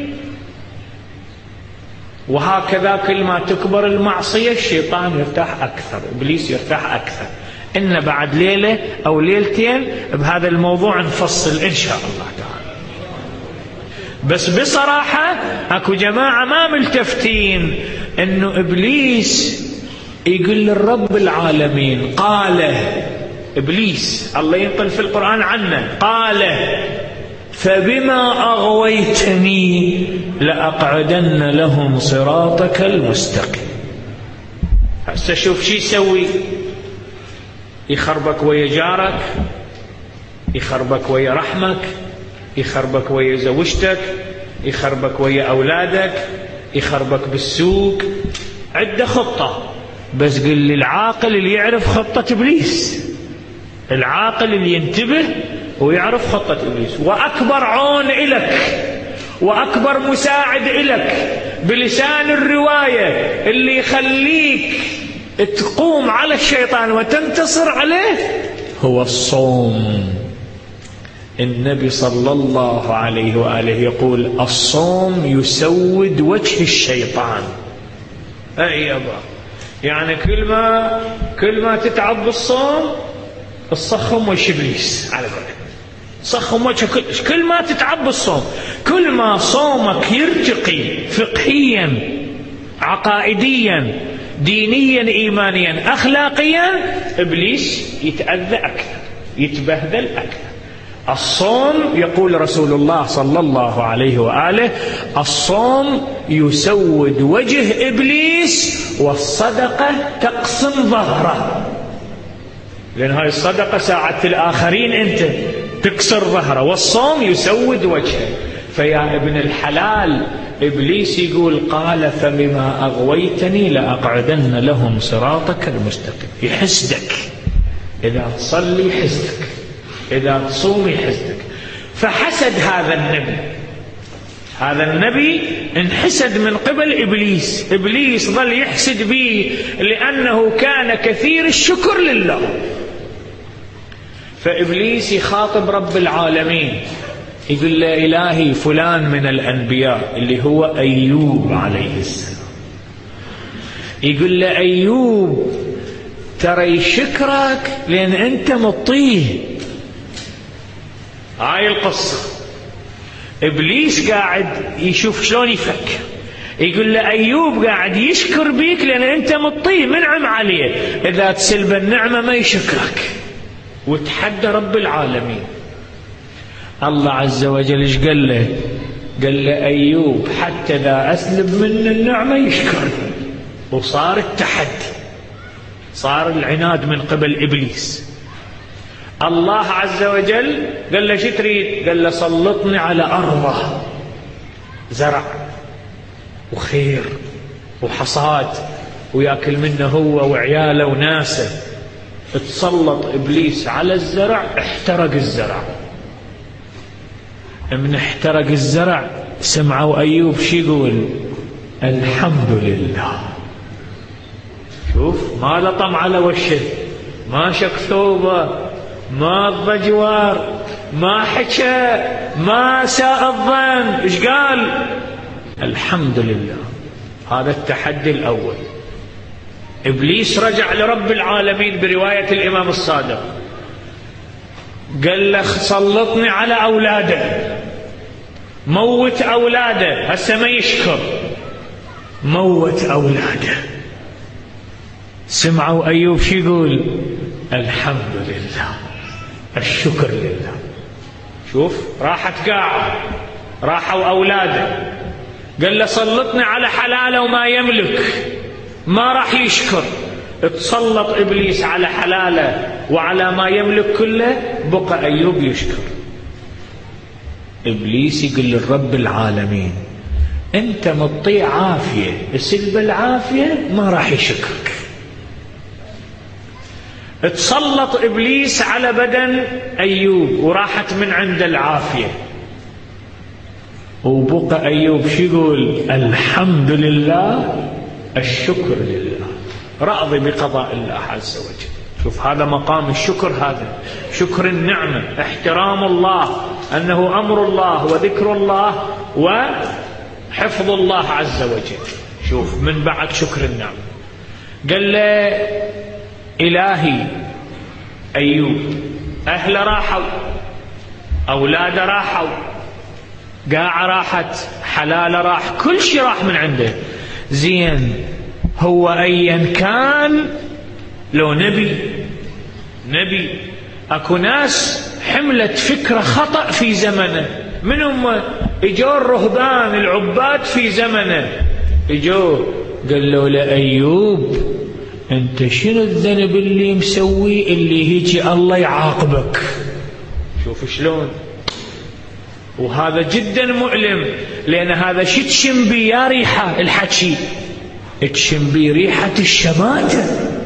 S1: وهكذا كل ما تكبر المعصية الشيطان يرتاح أكثر، إبليس يرتاح أكثر. إن بعد ليلة أو ليلتين بهذا الموضوع نفصل إن شاء الله تعالى. بس بصراحة أكو جماعة ما ملتفتين إنه إبليس يقول للرب العالمين قال، إبليس الله ينقل في القرآن عنه قال فبما أغويتني لأقعدن لهم صراطك المستقيم. هسه شوف شي يسوي، يخربك ويا جارك، يخربك ويا رحمك، يخربك ويا زوجتك، يخربك ويا أولادك، يخربك بالسوق، عنده خطة. بس قل لي العاقل اللي يعرف خطة إبليس، العاقل اللي ينتبه ويعرف خطة إبليس. وأكبر عون إلك وأكبر مساعد إلك بلسان الرواية اللي يخليك تقوم على الشيطان وتنتصر عليه هو الصوم. النبي صلى الله عليه وآله يقول الصوم يسود وجه الشيطان. أي يابا، يعني كل ما كل ما تتعب بالصوم الصخم وجه إبليس، على قولك صخم وجه كل, كل ما تتعب بالصوم، كل ما صومك يرتقي فقهيا عقائديا دينيا إيمانيا أخلاقيا إبليس يتأذى أكثر، يتبهدل أكثر. الصوم يقول رسول الله صلى الله عليه وآله: الصوم يسود وجه إبليس، والصدقة تقسم ظهره. لأن هاي الصدقة ساعدت الآخرين، أنت تكسر ظهره، والصوم يسود وجهه. فيا ابن الحلال، إبليس يقول: قال فبما أغويتني لأقعدن لهم صراطك المستقيم. يحسدك، إذا تصلي يحسدك، إذا تصوم يحسدك. فحسد هذا النبي، هذا النبي انحسد من قبل إبليس. إبليس ظل يحسد به لأنه كان كثير الشكر لله. فإبليس يخاطب رب العالمين، يقول له: إلهي فلان من الأنبياء اللي هو أيوب عليه السلام، يقول له: أيوب ترى يشكرك لأن أنت مطيه. هاي القصة. إبليس قاعد يشوف شلون يفكر، يقول له: أيوب قاعد يشكر بيك لأن أنت مطيه، منعم عليه، إذا تسلب النعمة ما يشكرك. وتحدى رب العالمين. الله عز وجل ايش قال له؟ قال له: أيوب حتى إذا أسلب من النعمة يشكرني. وصار التحدي، صار العناد من قبل إبليس. الله عز وجل قال له: شو تريد؟ قال له: سلطني على أرضه، زرع وخير وحصاد وياكل منه هو وعياله وناسه. تسلط إبليس على الزرع، احترق الزرع. من احترق الزرع سمعوا أيوب شو يقول؟ الحمد لله. شوف، ما لطم على وشه، ما شك ثوبه، ما ضجوار، ما حكى، ما ساء الظن. ايش قال؟ الحمد لله. هذا التحدي الأول. إبليس رجع لرب العالمين برواية الإمام الصادق، قال له: سلطني على أولاده، موت أولاده. هسه ما يشكر، موت أولاده. سمعوا أيوب شو يقول؟ الحمد لله، الشكر لله. شوف، راحت قاعة، راحوا أولاده. قال له: سلطني على حلاله وما يملك، ما راح يشكر. تسلط إبليس على حلاله وعلى ما يملك كله، بقى أيوب يشكر. إبليس يقول للرب العالمين: أنت مطيع عافية، سلب العافية ما راح يشكرك. تسلط إبليس على بدن أيوب وراحت من عند العافية، وبقى أيوب شو يقول؟ الحمد لله، الشكر لله، راضي بقضاء الله عز وجل. شوف، هذا مقام الشكر، هذا شكر النعمة، احترام الله، أنه أمر الله وذكر الله وحفظ الله عز وجل. شوف، من بعد شكر النعمة قال له: إلهي أيوب أهله راحوا، أولاده راحوا، قاعة راحت، حلاله راح، كل شيء راح من عنده. زين، هو أيا كان لو نبي نبي اكو ناس حملت فكرة خطأ في زمنه. من هم؟ اجوا الرهبان العباد في زمنه، اجوا قالوا لأيوب: انت شنو الذنب اللي مسوي اللي هيجي الله يعاقبك؟ شوف شلون. وهذا جدا مؤلم، لأن هذا شي تشم بي يا ريحة الحكي، تشم بي ريحة الشماتة،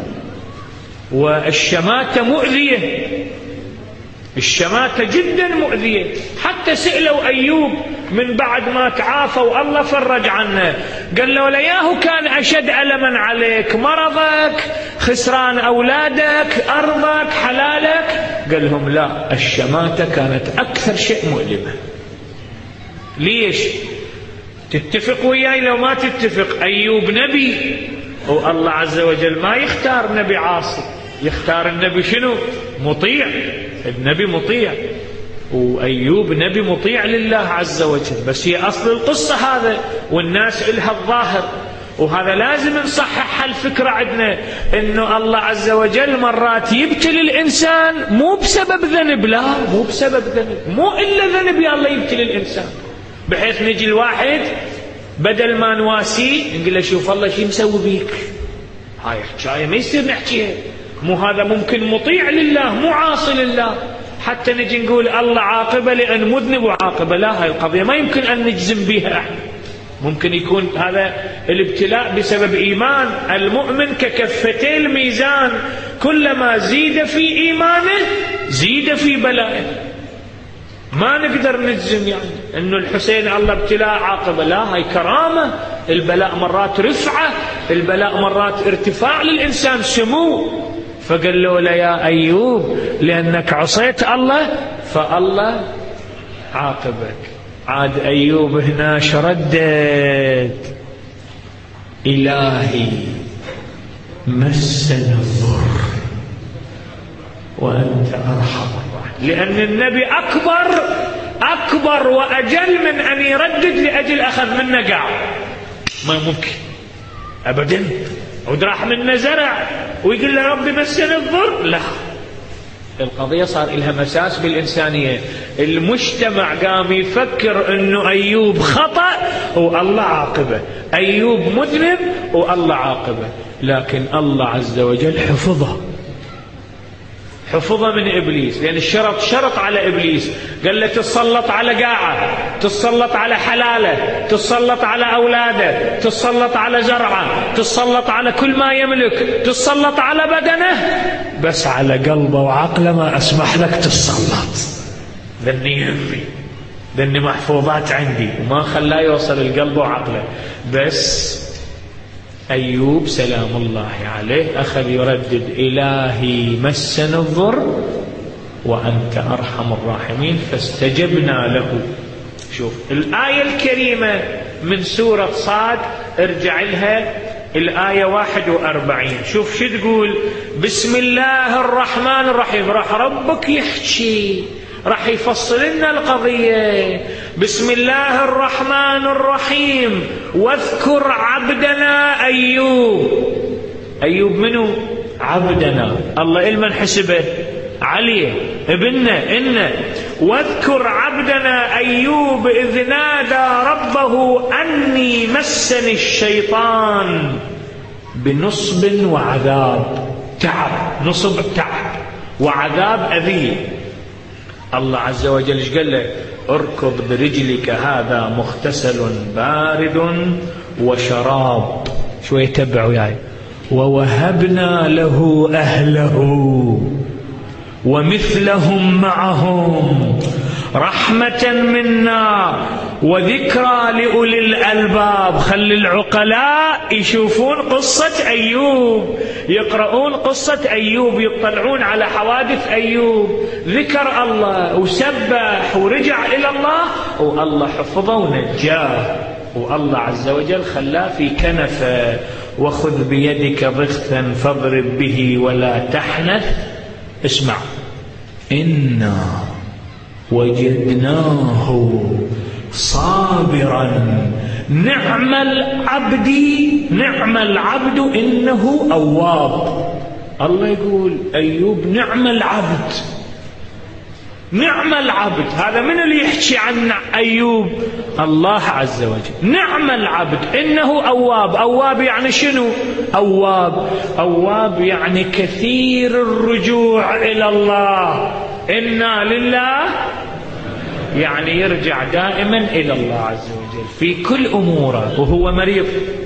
S1: والشماتة مؤذية، الشماتة جدا مؤذية. حتى سألوا أيوب من بعد ما تعافى والله فرج عنه، قال له: لياه كان أشد ألما عليك؟ مرضك، خسران أولادك، أرضك، حلالك؟ قال لهم: لا، الشماتة كانت أكثر شيء مؤلمة. ليش؟ تتفق وياي لو ما تتفق؟ أيوب نبي، والله عز وجل ما يختار نبي عاصي، يختار النبي شنو؟ مطيع. النبي مطيع، وأيوب نبي مطيع لله عز وجل. بس هي أصل القصة هذا، والناس إلها الظاهر. وهذا لازم نصحح الفكرة عندنا، إنه الله عز وجل مرات يبتلي الإنسان مو بسبب ذنب، لا مو بسبب ذنب، مو إلا ذنب يا الله يبتلي الإنسان، بحيث نجي الواحد بدل ما نواسيه نقول له شوف الله شي مسوي بيك، هاي حكاية ما يصير نحكيها، مو هذا ممكن مطيع لله مو عاصي لله، حتى نجي نقول الله عاقبة لأن مذنب وعاقبة، لا هاي القضية ما يمكن أن نجزم بها احنا. ممكن يكون هذا الابتلاء بسبب إيمان المؤمن ككفتي الميزان، كلما زيد في إيمانه زيد في بلائه. ما نقدر نجزم يعني أنه الحسين الله ابتلاء عاقبة، لا هاي كرامة، البلاء مرات رفعة، البلاء مرات ارتفاع للإنسان سمو. فقال له لا يا أيوب لأنك عصيت الله فالله عاقبك. عاد أيوب هنا شردد إلهي مسنا الضر وأنت أرحم الراحمين، لأن النبي أكبر أكبر وأجل من أن يردد لأجل أخذ منا قاع، ما ممكن أبدا، ودراح منا زرع ويقول له ربي مسنا الضر، لا. القضية صار لها مساس بالإنسانية، المجتمع قام يفكر أنه أيوب خطأ والله عاقبه، أيوب مذنب والله عاقبه، لكن الله عز وجل حفظه حفظه من إبليس، لأن الشرط شرط على إبليس، قال له تسلط على قاعة، تسلط على حلاله، تسلط على أولاده، تسلط على زرعه، تسلط على كل ما يملك، تسلط على بدنه، بس على قلبه وعقله ما أسمح لك تسلط، ذني يهمي ذني محفوظات عندي، وما خلاه يوصل القلب وعقله. بس أيوب سلام الله عليه أخذ يردد إلهي مسنا الضر وأنت أرحم الراحمين فاستجبنا له. شوف الآية الكريمة من سورة صاد، ارجع لها الآية واحد وأربعين، شوف شو تقول، بسم الله الرحمن الرحيم، راح ربك يحكي، راح يفصل لنا القضية. بسم الله الرحمن الرحيم واذكر عبدنا أيوب. أيوب منو؟ عبدنا، الله إلمن حسبه عليه ابننا إنه. واذكر عبدنا أيوب إذ نادى ربه أني مسني الشيطان بنصب وعذاب، تعب، نصب تعب وعذاب أذية. الله عز وجل ايش قال له؟ اركض برجلك هذا مغتسل بارد وشراب، شوي تبعوا يعني، ووهبنا له أهله ومثلهم معهم رحمة منا وذكرى لأولي الألباب. خلي العقلاء يشوفون قصة أيوب، يقرؤون قصة أيوب، يطلعون على حوادث أيوب، ذكر الله وسبح ورجع إلى الله، والله حفظه ونجاه، والله عز وجل خلاه في كنفه. وخذ بيدك ضغثا فاضرب به ولا تحنث. اسمع، إنا وجدناه صابرا نعم العبد نعم العبد إنه أواب. الله يقول أيوب نعم العبد، نعم العبد. هذا من اللي يحكي عن أيوب؟ الله عز وجل. نعم العبد إنه أواب. أواب يعني شنو؟ أواب أواب يعني كثير الرجوع إلى الله. إنا لله يعني يرجع دائما إلى الله عز وجل في كل أموره. وهو مريض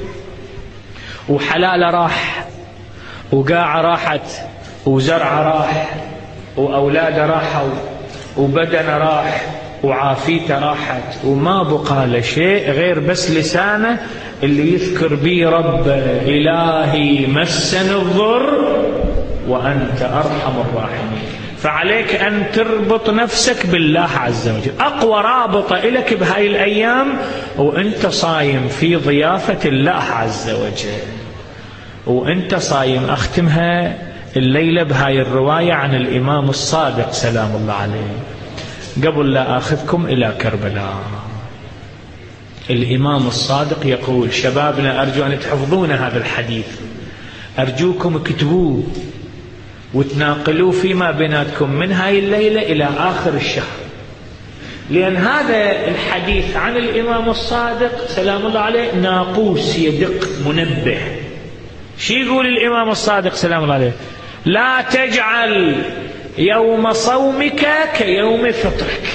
S1: وحلاله راح وقاعة راحت وزرعه راح وأولاده راحوا وبدنه راح وعافيته راحت، وما بقى له شيء غير بس لسانه اللي يذكر به رب إلهي مسني الضر وأنت أرحم الراحمين. فعليك أن تربط نفسك بالله عز وجل. أقوى رابطة إلك بهاي الأيام وأنت صايم في ضيافة الله عز وجل، وأنت صايم. أختمها الليلة بهاي الرواية عن الإمام الصادق سلام الله عليه قبل لا أخذكم إلى كربلاء. الإمام الصادق يقول: شبابنا أرجو أن تحفظون هذا الحديث، أرجوكم اكتبوه وتناقلوه فيما بيناتكم من هاي الليلة إلى آخر الشهر، لأن هذا الحديث عن الإمام الصادق سلام الله عليه ناقوس يدق منبه. شو يقول الإمام الصادق سلام الله عليه؟ لا تجعل يوم صومك كيوم فطرك.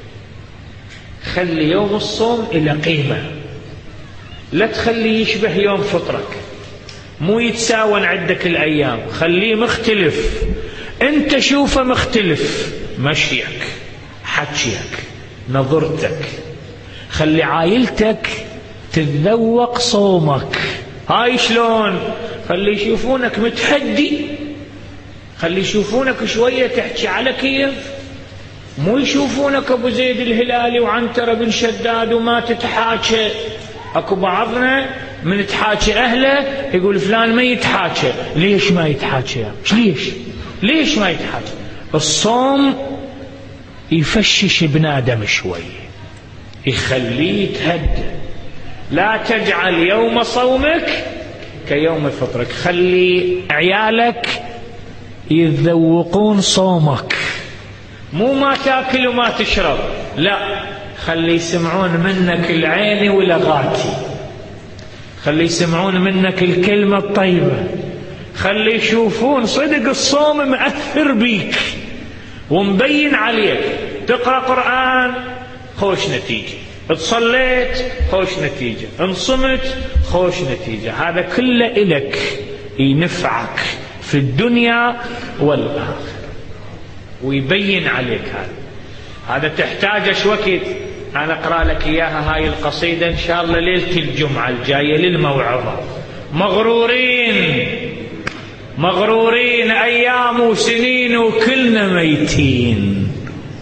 S1: خلي يوم الصوم إلى قيمة، لا تخليه يشبه يوم فطرك، مو يتساون عندك الأيام، خليه مختلف. أنت شوفه مختلف، مشيك، حكيك، نظرتك، خلي عائلتك تتذوق صومك. هاي شلون؟ خلي يشوفونك متحدي، خلي يشوفونك شوية تحكي على كيف، مو يشوفونك أبو زيد الهلالي وعنترة بن شداد وما تتحاكى. أكو بعضنا من تحاكي أهله يقول فلان ما يتحاكى. ليش ما يتحاكى؟ ليش؟ ليش ما يتحاكى؟ الصوم يفشش ابن آدم شوي، يخليه يتهدى. لا تجعل يوم صومك كيوم فطرك. خلي عيالك يتذوقون صومك، مو ما تاكل وما تشرب، لا، خلي يسمعون منك العين ولغاتي، خلي يسمعون منك الكلمة الطيبة، خلي يشوفون صدق الصوم مأثر بيك ومبين عليك. تقرأ قرآن خوش نتيجة، اتصليت خوش نتيجة، انصمت خوش نتيجة. هذا كله إلك ينفعك في الدنيا والآخرة ويبين عليك. هذا هذا تحتاج ايش وقت؟ أنا أقرأ لك إياها هاي القصيدة إن شاء الله ليلة الجمعة الجاية للموعظة. مغرورين مغرورين أيام وسنين وكلنا ميتين،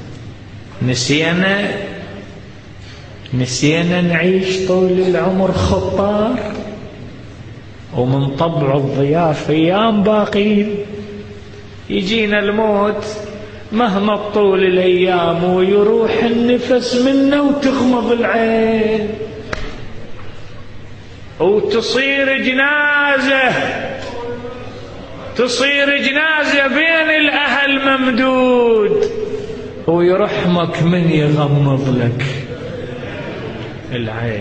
S1: نسينا نسينا نعيش طول العمر خطار، ومن طبع الضياف أيام باقين. يجينا الموت مهما طول الأيام ويروح النفس منا وتغمض العين وتصير جنازة تصير جنازة بين الأهل ممدود، ويرحمك من يغمض لك العين.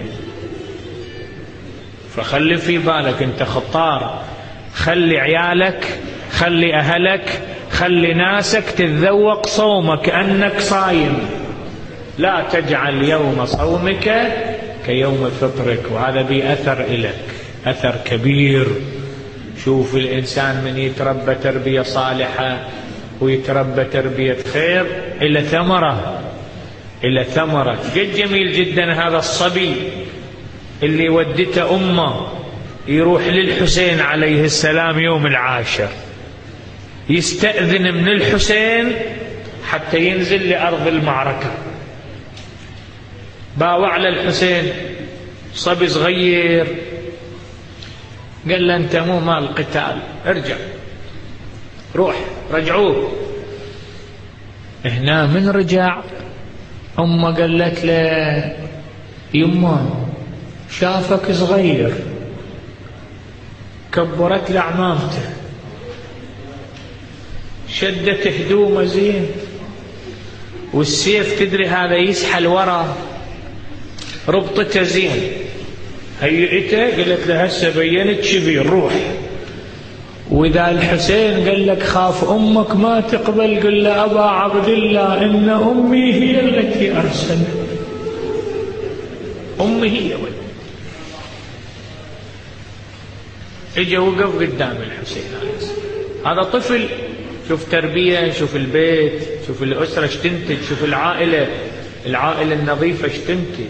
S1: فخلي في بالك انت خطار، خلي عيالك، خلي أهلك، خلي ناسك تتذوق صومك أنك صايم. لا تجعل يوم صومك كيوم فطرك. وهذا بأثر إلك، أثر كبير. شوف الإنسان من يتربى تربية صالحة ويتربى تربية خير إلى ثمرة إلى ثمرة. قد جميل جدا هذا الصبي اللي ودته أمه يروح للحسين عليه السلام يوم العاشر، يستأذن من الحسين حتى ينزل لأرض المعركة. باوع على الحسين صبي صغير، قال له أنت مو مال قتال، ارجع روح. رجعوه. هنا من رجع أمه قالت له يمه شافك صغير، كبرت له عمامته، شدت هدومه زين، والسيف تدري هذا يسحل ورا، ربطته زين، هيئته. قالت له هسه بينت شبير، روح. وإذا الحسين قال لك خاف أمك ما تقبل، قل له أبا عبد الله إن أمي هي التي أرسلت، أمي هي ولد. اجى وقف قدام الحسين عليه السلام. هذا طفل، شوف تربية، شوف البيت، شوف الأسرة ايش تنتج، شوف العائلة العائلة النظيفة ايش تنتج.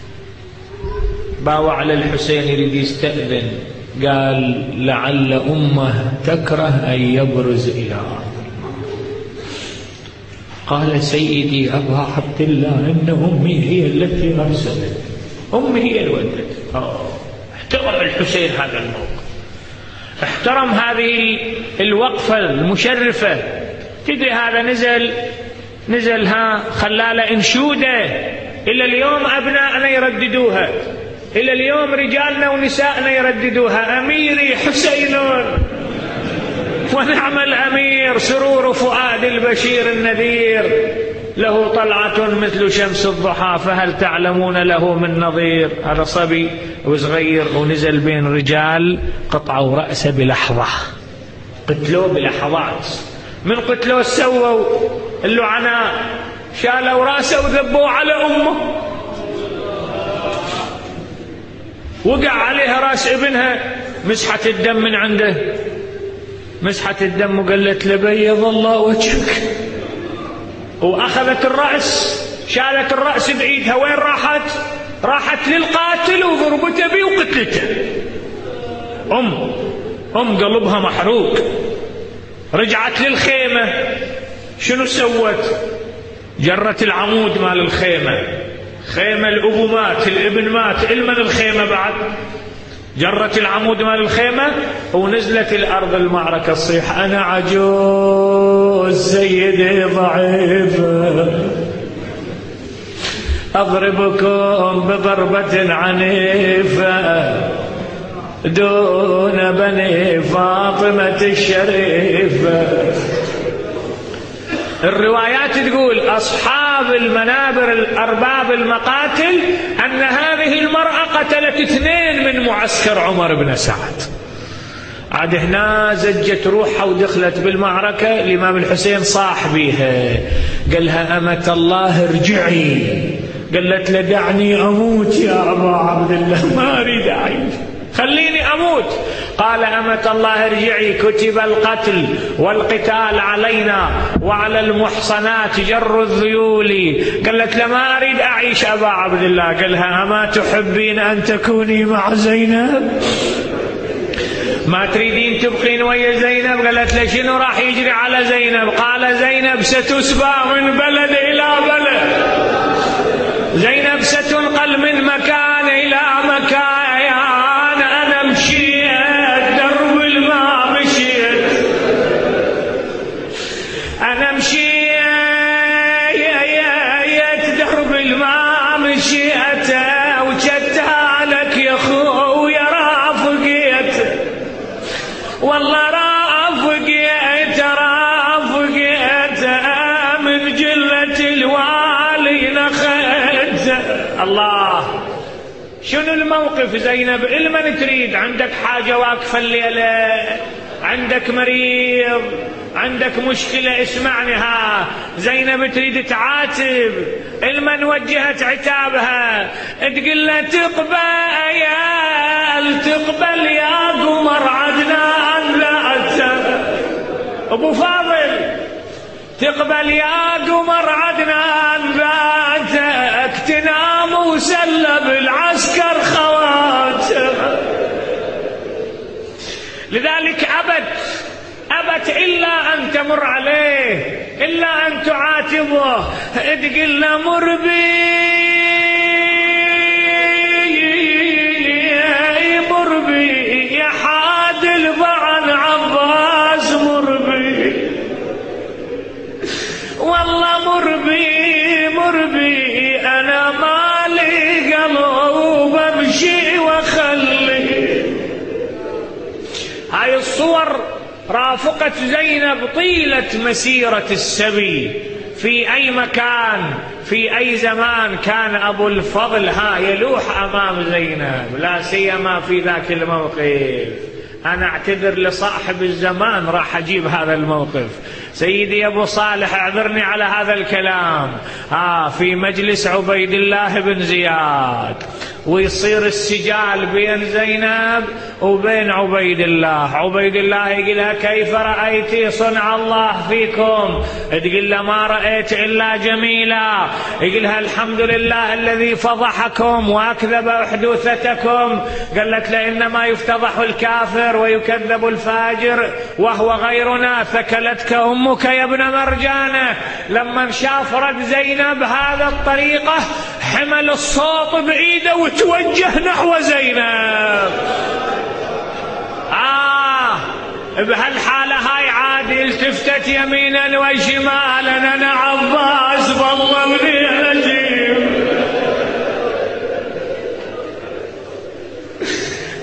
S1: باوع على الحسين يريد يستأذن، قال لعل أمه تكره أن يبرز إلى أرض المعركة. قال سيدي أبا عبد الله إن أمي هي التي أرسلت، أمي هي الولد. احترم الحسين هذا الموقف، احترم هذه الوقفة المشرفة. تدري هذا نزل نزل ها خلاله انشوده إلى اليوم أبناءنا يرددوها، إلى اليوم رجالنا ونساءنا يرددوها: أميري حسين ونعم الأمير، سرور فؤاد البشير النذير، له طلعة مثل شمس الضحى فهل تعلمون له من نظير. هذا صبي وصغير ونزل بين رجال قطعوا رأسه بلحظة، قتلوه بلحظات. من قتلوه سووا اللعناء، شالوا رأسه وذبوه على أمه، وقع عليها رأس ابنها، مسحت الدم من عنده، مسحت الدم وقالت له: بيض الله وجهك. وأخذت الرأس، شالت الرأس بإيدها. وين راحت؟ راحت للقاتل وضربته بيه وقتلته. أم أم قلبها محروق. رجعت للخيمة، شنو سوت؟ جرت العمود مال الخيمة، خيمة الأبو مات، الابن مات، المن الخيمة بعد. جرت العمود مال الخيمة ونزلت الأرض المعركة تصيح: أنا عجوز سيدي ضعيفة، أضربكم بضربة عنيفة دون بني فاطمة الشريفة. الروايات تقول أصحاب المنابر الأرباب المقاتل أن هذه المرأة قتلت اثنين من معسكر عمر بن سعد. عاد هنا زجت روحها ودخلت بالمعركة. الإمام الحسين صاح بيها، قال لها: أمة الله ارجعي. قالت له: دعني أموت يا أبا عبد الله، ما أريد أعيش، خليني أموت. قال: أمة الله ارجعي، كتب القتل والقتال علينا وعلى المحصنات جر الذيول. قالت له: ما أريد أعيش أبا عبد الله. قال لها: أما تحبين أن تكوني مع زينب؟ ما تريدين تبقين ويا زينب؟ قالت له: شنو راح يجري على زينب؟ قال: زينب ستسبى من بلد إلى بلد، زينب ستنقل من مكان إلى مكان. أنا مشيت درب الماء، مشيت أنا مشيت درب الماء، مشيت وجدتها لك يا خويا رافقيت، والله رافقيت رافقيت من جلة الوالي نخيت. الله، شنو الموقف زينب؟ المن تريد؟ عندك حاجة واقفة الليلة، عندك مريض، عندك مشكلة، اسمعني. ها زينب تريد تعاتب، المن وجهت عتابها تقول له: تقبل يا تقبل يا قمر عدنان، لا أبو فاضل، تقبل يا قمر عدنان، باتك تنام وسلب العسكر خواتم. لذلك أبت أبت إلا أن تمر عليه، إلا أن تعاتبه، تقول له: مر بي مر بي يا حادل عن عباس، مر بي والله، مر بي مر بي، أنا مالي قلب أمشي وأخلي. هاي الصور رافقت زينب طيلة مسيرة السبي، في أي مكان في أي زمان كان أبو الفضل ها يلوح أمام زينب، لا سيما في ذاك الموقف. أنا أعتذر لصاحب الزمان، راح أجيب هذا الموقف. سيدي أبو صالح اعذرني على هذا الكلام. آه في مجلس عبيد الله بن زياد، ويصير السجال بين زينب وبين عبيد الله. عبيد الله يقول لها: كيف رأيتي صنع الله فيكم؟ تقول له: ما رأيت إلا جميلا. يقول لها: الحمد لله الذي فضحكم وأكذب أحدوثتكم. قالت له: إنما يفتضح الكافر ويكذب الفاجر وهو غيرنا، ثكلتك أمك يا ابن مرجانة. لما شاف رد زينب هذا الطريقة حمل الصوت بإيده وتوجه نحو زينب. آه بهالحالة هاي عاد التفتت يمينا وشمالا: أنا عباس بالله ولي نجيب،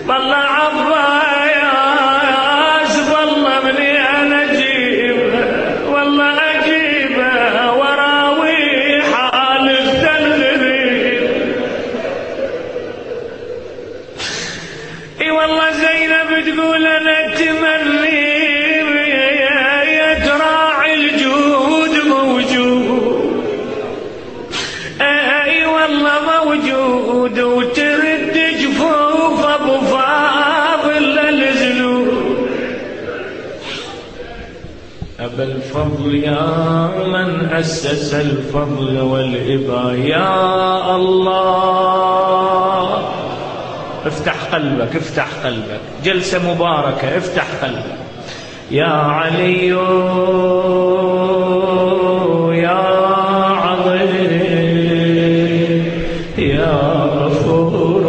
S1: والله عباس والله مني أنا أجيبه والله أجيبه وراوي حال الدلري. اي والله زينب تقول أنا أتمني يتراعي الجود موجود. اي والله موجود وترد جفوف ابو فاضل للزلول. ابا الفضل يا من اسس الفضل والابا يا الله افتح قلبك افتح قلبك، جلسة مباركة افتح قلبك. يا علي يا عظيم يا غفور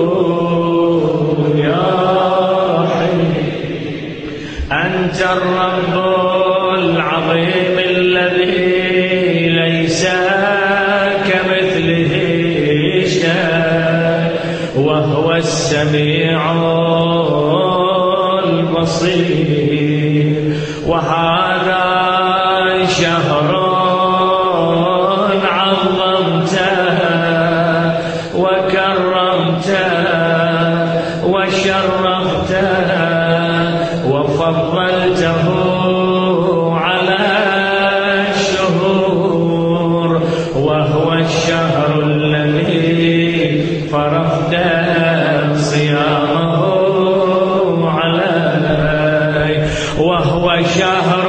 S1: يا رحيم، أنت الرب العظيم الذي ليس كمثله شيء وهو السميع البصير. وهذا شهر عظمته وكرمته وشرفته وفضلته على الشهور، وهو الشهر الذي فرضت صيامه علي، وهو شهر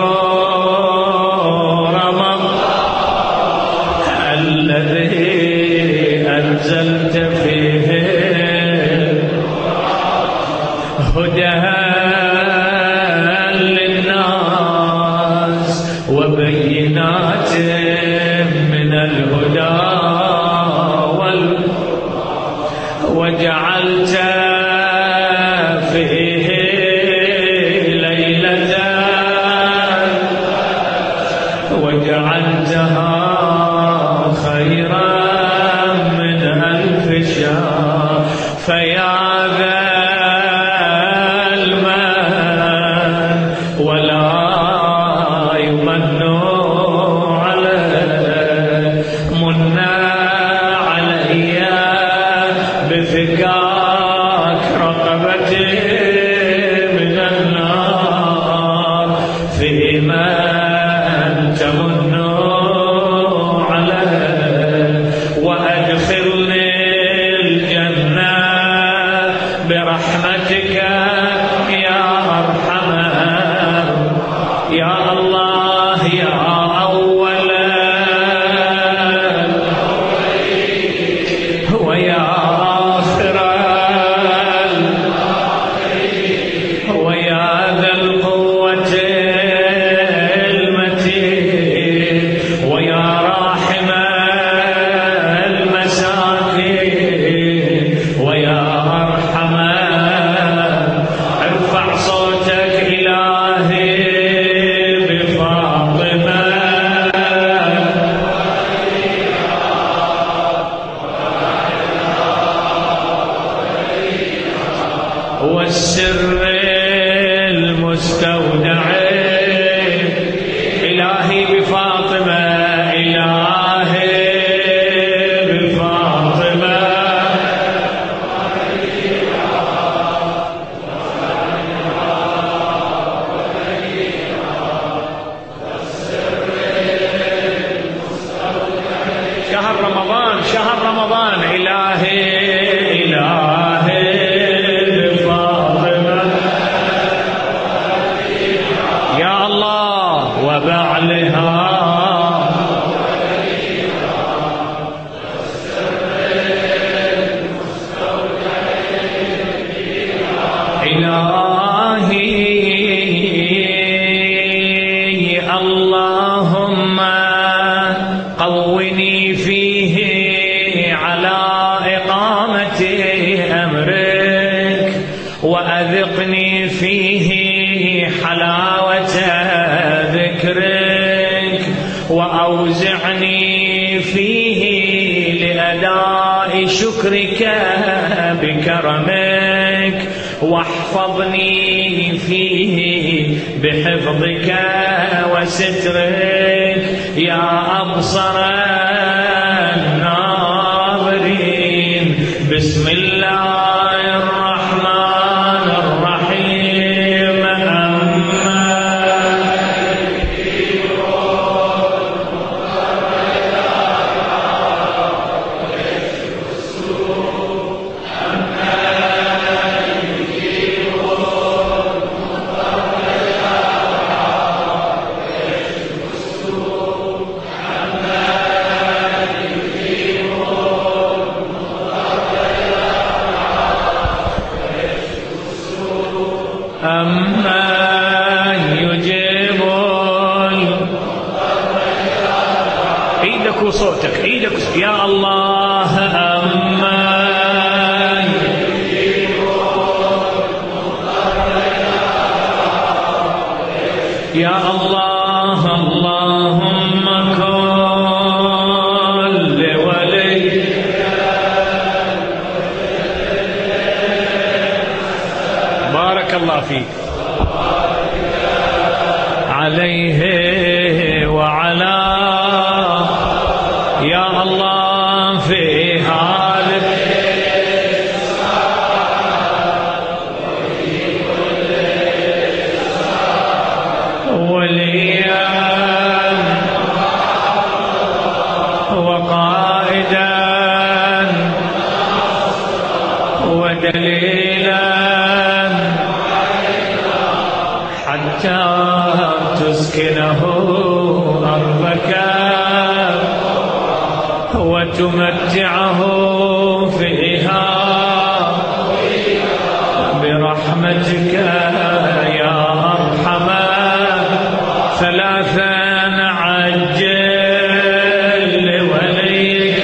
S1: رمضان الذي أنزلت فيه هدى للناس وبينات من الهدى وال وجعلت فيه ليلة وجعلتها خيرا من ألف شهر. فيا ذا المن ولا يمن عليه منا علي بفكاك رقبتي من النار، فيما تمن عليه وأدخلني الجنة برحمتك يا أرحم يا الله يا أول ويا آخر ويا ذا القوة المتين ويا راحم المساكين ويا أرحم. ارفع صوتك إلهي بفاطمة والسر المستودع إلهي بفاطمة إلهي بفاطمة شهر رمضان شهر رمضان إلهي إلهي بفاطمة يا الله وبعلها إلهي اللهم قوني فيه على إقامة أمرك وأذقني فيه حلاوة ذكرك وأوزعني فيه لأداء شكرك بكرمك بك واحفظني فيه بحفظك وسترك يا أبصر الناظرين. بسم الله الرحمن الرحيم. أمن يجيب ايدك وصوتك ايدك يا الله. أمن يا الله اللهم كن لولي بارك الله فيك عليه وعلى يا الله في هذا وليا وقائدا ودليلا حتى تسكنه أرضك وتمتعه فيها برحمتك يا أرحم. ثلاثا عجل لوليك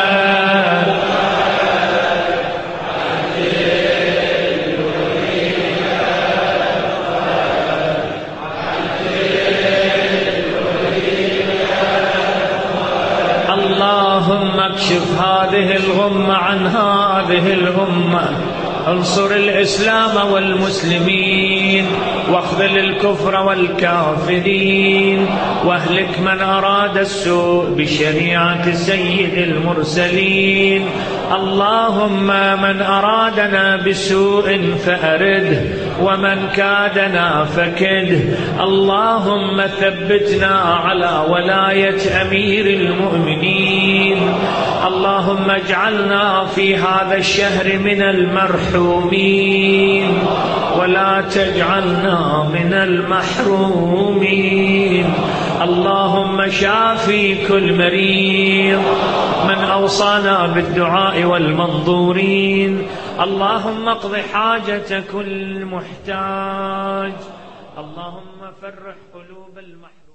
S1: اللهم اكشف هذه الغمة عن هذه الأمة. انصر الإسلام والمسلمين واخذل الكفر والكافرين واهلك من أراد السوء بشريعة سيد المرسلين. اللهم من أرادنا بسوء فأرده ومن كادنا فكده. اللهم ثبتنا على ولاية أمير المؤمنين. اللهم اجعلنا في هذا الشهر من المرحومين ولا تجعلنا من المحرومين. اللهم شافي كل مريض من أوصانا بالدعاء والمنظورين. اللهم اقض حاجة كل محتاج. اللهم فرح قلوب المحزونين.